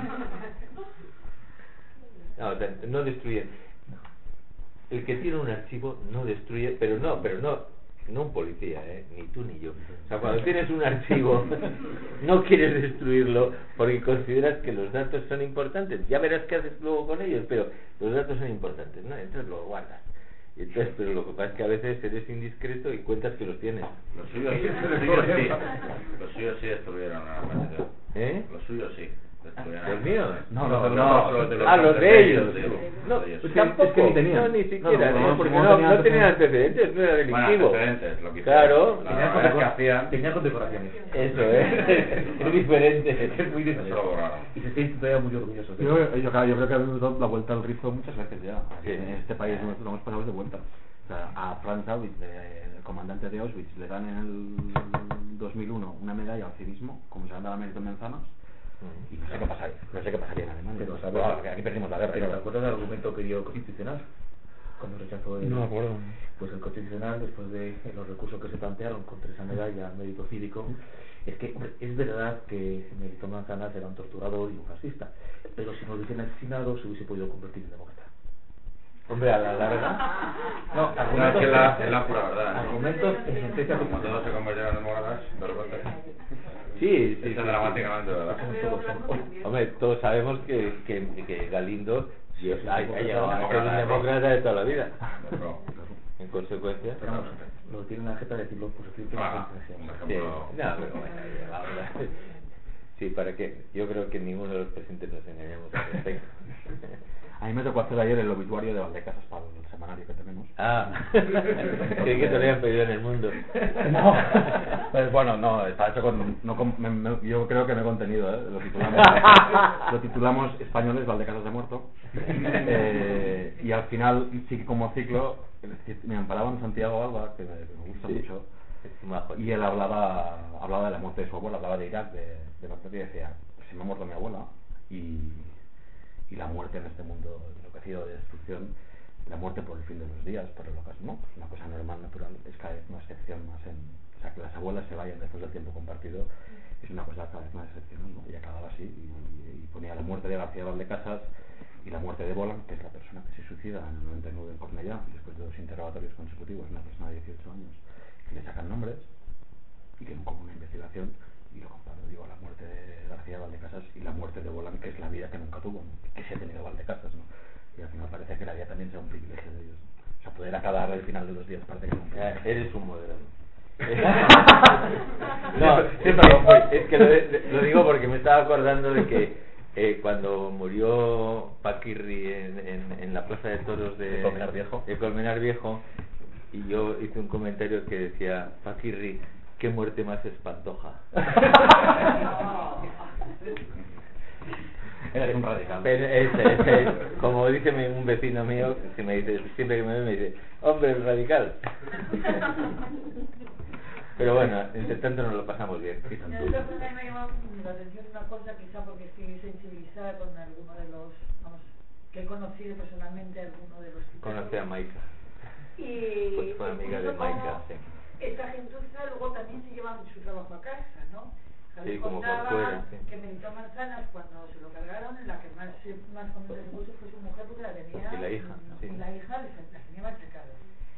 No, o sea, no destruye. El que tiene un archivo no destruye, pero no un policía, ni tú ni yo. O sea, cuando tienes un archivo, no quieres destruirlo porque consideras que los datos son importantes. Ya verás qué haces luego con ellos, pero los datos son importantes, ¿no? Entonces los guardas. Entonces, pero lo que pasa es que a veces eres indiscreto y cuentas que los tienes. Los suyos sí estuvieron a la mesa. Los suyos sí. ¿Los míos? No, los de ellos. No, pues tampoco, es que ni tenían. no, ni siquiera, porque no tenían antecedentes, no era delictivo. Bueno, antecedentes, lo que claro, tenía condecoraciones. Eso, es diferente. Es muy diferente. Eso lo borraron. Y se siente todavía muy orgulloso. Yo creo que hemos dado la vuelta al rizo muchas veces ya. Sí. En este país lo hemos pasado de vuelta. O sea, a Franz Auschwitz, el comandante de Auschwitz, le dan en el 2001 una medalla al civismo, como se le da a Mérito Manzanas. Y no sé qué pasaría en Alemania. Pero sabes, aquí perdimos la guerra. ¿Te acuerdas del argumento que dio el Constitucional? Cuando rechazó No me acuerdo. Pues el Constitucional, después de los recursos que se plantearon contra esa medalla al mérito cívico, es que, hombre, es verdad que Mérito Manzanas era un torturador y un fascista, pero si no lo hubiesen asesinado se hubiese podido convertir en demócrata. Hombre, a la larga. No, argumentos, es la pura verdad, ¿no? Argumentos en sentencia. Como todos se convirtieron en demócratas, de repente. Sí, Es dramáticamente verdad. Hombre, todos sabemos que Galindo ha llegado a ser un demócrata de toda la vida. En consecuencia. Pero vamos, lo tiene una jeta de decirlo por escrito. Sí, no, pero bueno, sí, para qué. Yo creo que ninguno de los presentes nos engañamos al respecto. A mí me tocó hacer ayer el obituario de Valdecasas para el semanario que tenemos. Creí que te lo habían pedido en El Mundo. No, pues bueno, no, está hecho yo creo que me he contenido, lo titulamos Españoles Valdecasas de muerto. Y al final, sí, como ciclo, me amparaba en Santiago Alba, que me gusta mucho, y él hablaba de la muerte de su abuela, hablaba de Irak, de Bagdad, y decía, si me ha muerto mi abuela, y la muerte en este mundo enloquecido de destrucción, la muerte por el fin de los días, por el ocaso, no, pues una cosa normal, natural, es cada vez una excepción más o sea, que las abuelas se vayan después del tiempo compartido es una cosa cada vez más excepcional, ¿no? Y acababa así, y ponía la muerte de García Valdecasas y la muerte de Bolan, que es la persona que se suicida en el 99 en Cornellá, después de 2 interrogatorios consecutivos, una persona de 18 años, que le sacan nombres, y que nunca hubo una investigación, y lo comparo, digo, la muerte de García Valdecasas y la muerte de Bolan, que es la vida que nunca tuvo, ¿no? Que se ha tenido Valdecasas, ¿no? Y al final parece que la vida también sea un privilegio de ellos, ¿no? O sea, poder acabar al final de los días parece que es un privilegio. Eres un moderado. No, siempre lo fue. Es que lo digo porque me estaba acordando de que cuando murió Paquirri en la plaza de toros de Colmenar Viejo, y yo hice un comentario que decía, Paquirri, qué muerte más espantoja. Eres un radical. Como dice un vecino mío, que me dice, siempre que me ve me dice, hombre, radical. Pero bueno, entre tanto nos lo pasamos bien. Me ha llamado la atención una cosa, quizá porque estoy sensibilizada con alguno de los, vamos, que he conocido personalmente alguno de los que conocí a Maika. Y pues fue amiga de Maika, sí. Esta gentuza luego también se lleva su trabajo a casa, ¿no? Sí, como por fuera, sí. Que Mérito Manzanas, cuando se lo cargaron, la que más contenta se puso fue su mujer, porque la tenía, y la hija, sí. La hija la tenía machacada.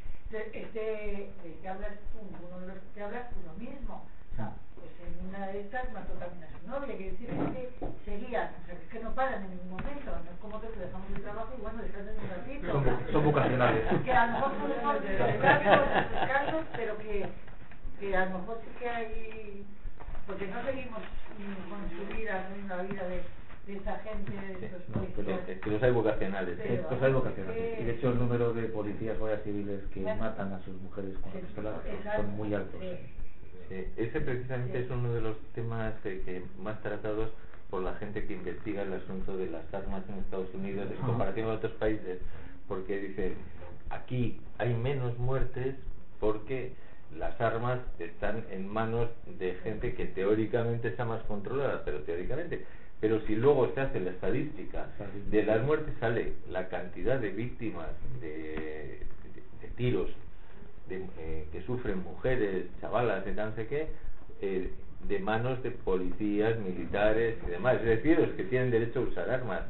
Que hablas tú, uno de los que hablas tú lo mismo. O sea, pues en una de estas mató también a su novia, que decir que seguían, o sea, que es que no paran en ningún momento, no es como que dejamos el trabajo y bueno, descansen un ratito. Son vocacionales. Que a lo mejor podemos de casos, pero que a lo mejor sí que hay, porque no seguimos con su vida, con la vida de esta gente, de estos policías. Es que los hay vocacionales. Los hay vocacionales. Y de hecho el número de policías guardias civiles que matan a sus mujeres con las pistolas son muy altos. Sí, ese precisamente es uno de los temas que más tratados por la gente que investiga el asunto de las armas en Estados Unidos en comparación con otros países, porque dice, aquí hay menos muertes porque las armas están en manos de gente que teóricamente está más controlada, pero si luego se hace la estadística de las muertes, sale la cantidad de víctimas de tiros que sufren mujeres, chavalas, de no sé qué, de manos de policías, militares y demás, es decir, los que tienen derecho a usar armas.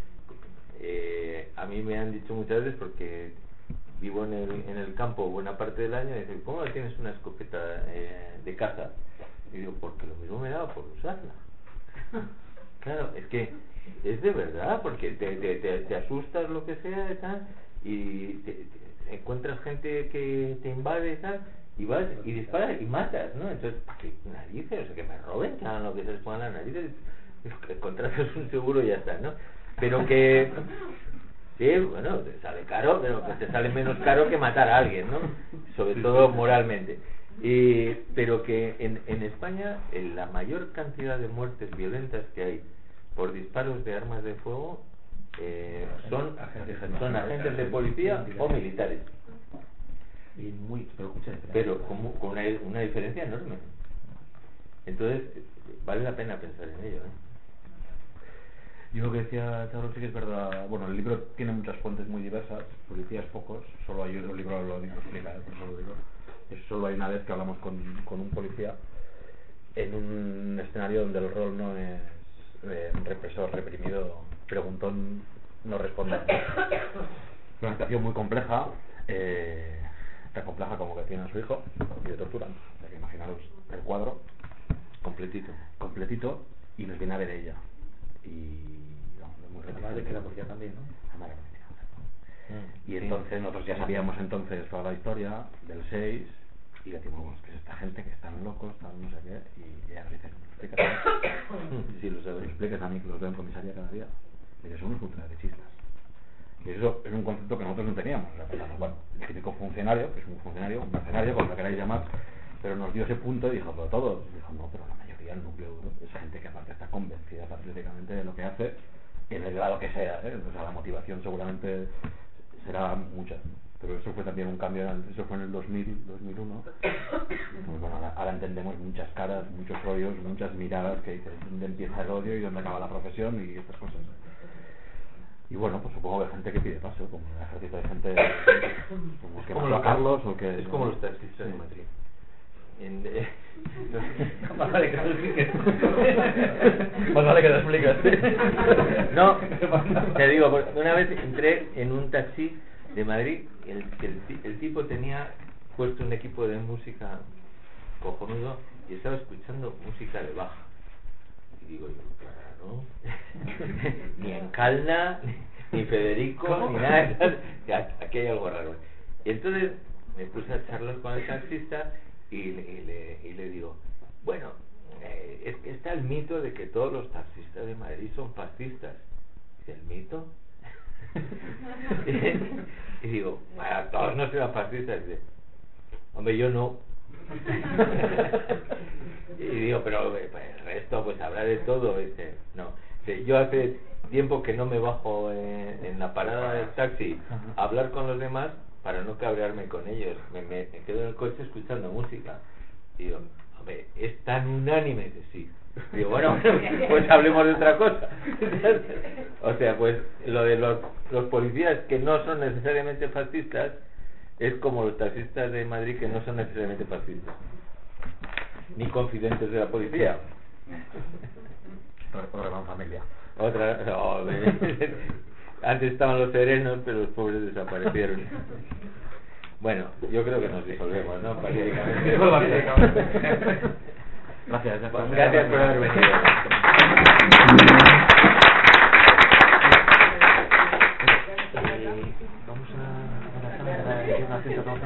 A mí me han dicho muchas veces, porque vivo en el campo buena parte del año, y dicen, ¿cómo tienes una escopeta de caza? Y digo, porque lo mismo me daba por usarla. Claro, es que es de verdad, porque te asustas, lo que sea, y tal, y te encuentras gente que te invade y tal, y vas y disparas y matas, ¿no? Entonces, ¿para qué narices? O sea, que me roben, que hagan lo que se les pongan las narices, contratas un seguro y ya está, ¿no? Pero que sí, bueno, te sale caro, pero que te sale menos caro que matar a alguien, ¿no? Sobre todo moralmente. Pero que en España la mayor cantidad de muertes violentas que hay por disparos de armas de fuego son agentes de policía o militares. Pero con una diferencia enorme. Entonces vale la pena pensar en ello, ¿eh? Yo lo que decía Charo sí que es verdad. Bueno, el libro tiene muchas fuentes muy diversas, policías pocos, solo hay un libro, lo explica, por eso lo digo. Solo hay una vez que hablamos con un policía en un escenario donde el rol no es represor, reprimido, preguntón, no responder. Una situación muy compleja, tan compleja como que tiene a su hijo y le torturan. O sea que imaginaros el cuadro completito, y nos viene a ver ella. Y vamos, es muy además de que la policía también, ¿no? Y entonces nosotros ya sabíamos toda la historia del 6, y decimos, que es esta gente que están locos, tal, no sé qué, y ella nos dice, Sí, lo sabes. expliques a mí, que los veo en comisaría cada día, y que son unos ultraderechistas. Y eso es un concepto que nosotros no teníamos. O sea, pensamos, bueno, el típico funcionario, que es un funcionario, un mercenario, como lo queráis llamar, pero nos dio ese punto y dijo, pero todos, dijo, no, pero la mayoría, el núcleo duro, es gente que aparte está convencida patrióticamente de lo que hace, en el grado que sea, o sea, la motivación seguramente será mucha, pero eso fue también un cambio, eso fue en el 2001. Pues bueno, ahora entendemos muchas caras, muchos rollos, muchas miradas que dicen dónde empieza el odio y dónde acaba la profesión y estas cosas. Y bueno, pues supongo que hay gente que pide paso, como el ejército de gente como que mató a Carlos, o que... Es como los taxistas en Madrid. Más vale que lo expliques. Más vale que lo expliques. No, te digo, una vez entré en un taxi de Madrid, el tipo tenía puesto un equipo de música cojonudo y estaba escuchando música de Bach. Y digo yo, claro, ni en Calna, ni Federico, ni nada, aquí hay algo raro. Y entonces me puse a charlar con el taxista y le digo, bueno, es que está el mito de que todos los taxistas de Madrid son fascistas. ¿Es el mito? Y digo, bueno, todos no serán fascistas. Y dice, hombre, yo no. Y digo, pero pues, el resto pues habrá de todo. Dice, no, yo hace tiempo que no me bajo en la parada del taxi a hablar con los demás para no cabrearme con ellos. Me quedo en el coche escuchando música. Y digo, hombre, es tan unánime que sí. Digo, bueno, pues hablemos de otra cosa. O sea, pues lo de los policías que no son necesariamente fascistas es como los taxistas de Madrid que no son necesariamente fascistas ni confidentes de la policía. Otra gran familia. Antes estaban los serenos, pero los pobres desaparecieron. Bueno, yo creo que nos disolvemos, ¿no? Pacíficamente. Gracias por haber venido. Vamos a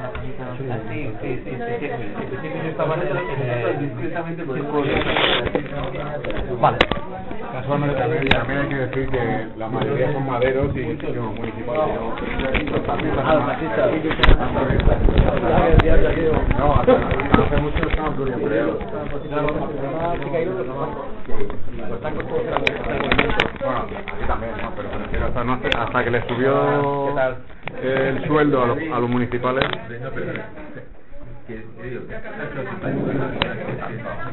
Vale. Casualmente también hay que decir que la mayoría son maderos y municipales. No, hace mucho estamos pluriempleados. Bueno, aquí también, ¿no? Pero me refiero hasta que le subió el sueldo a los municipales. que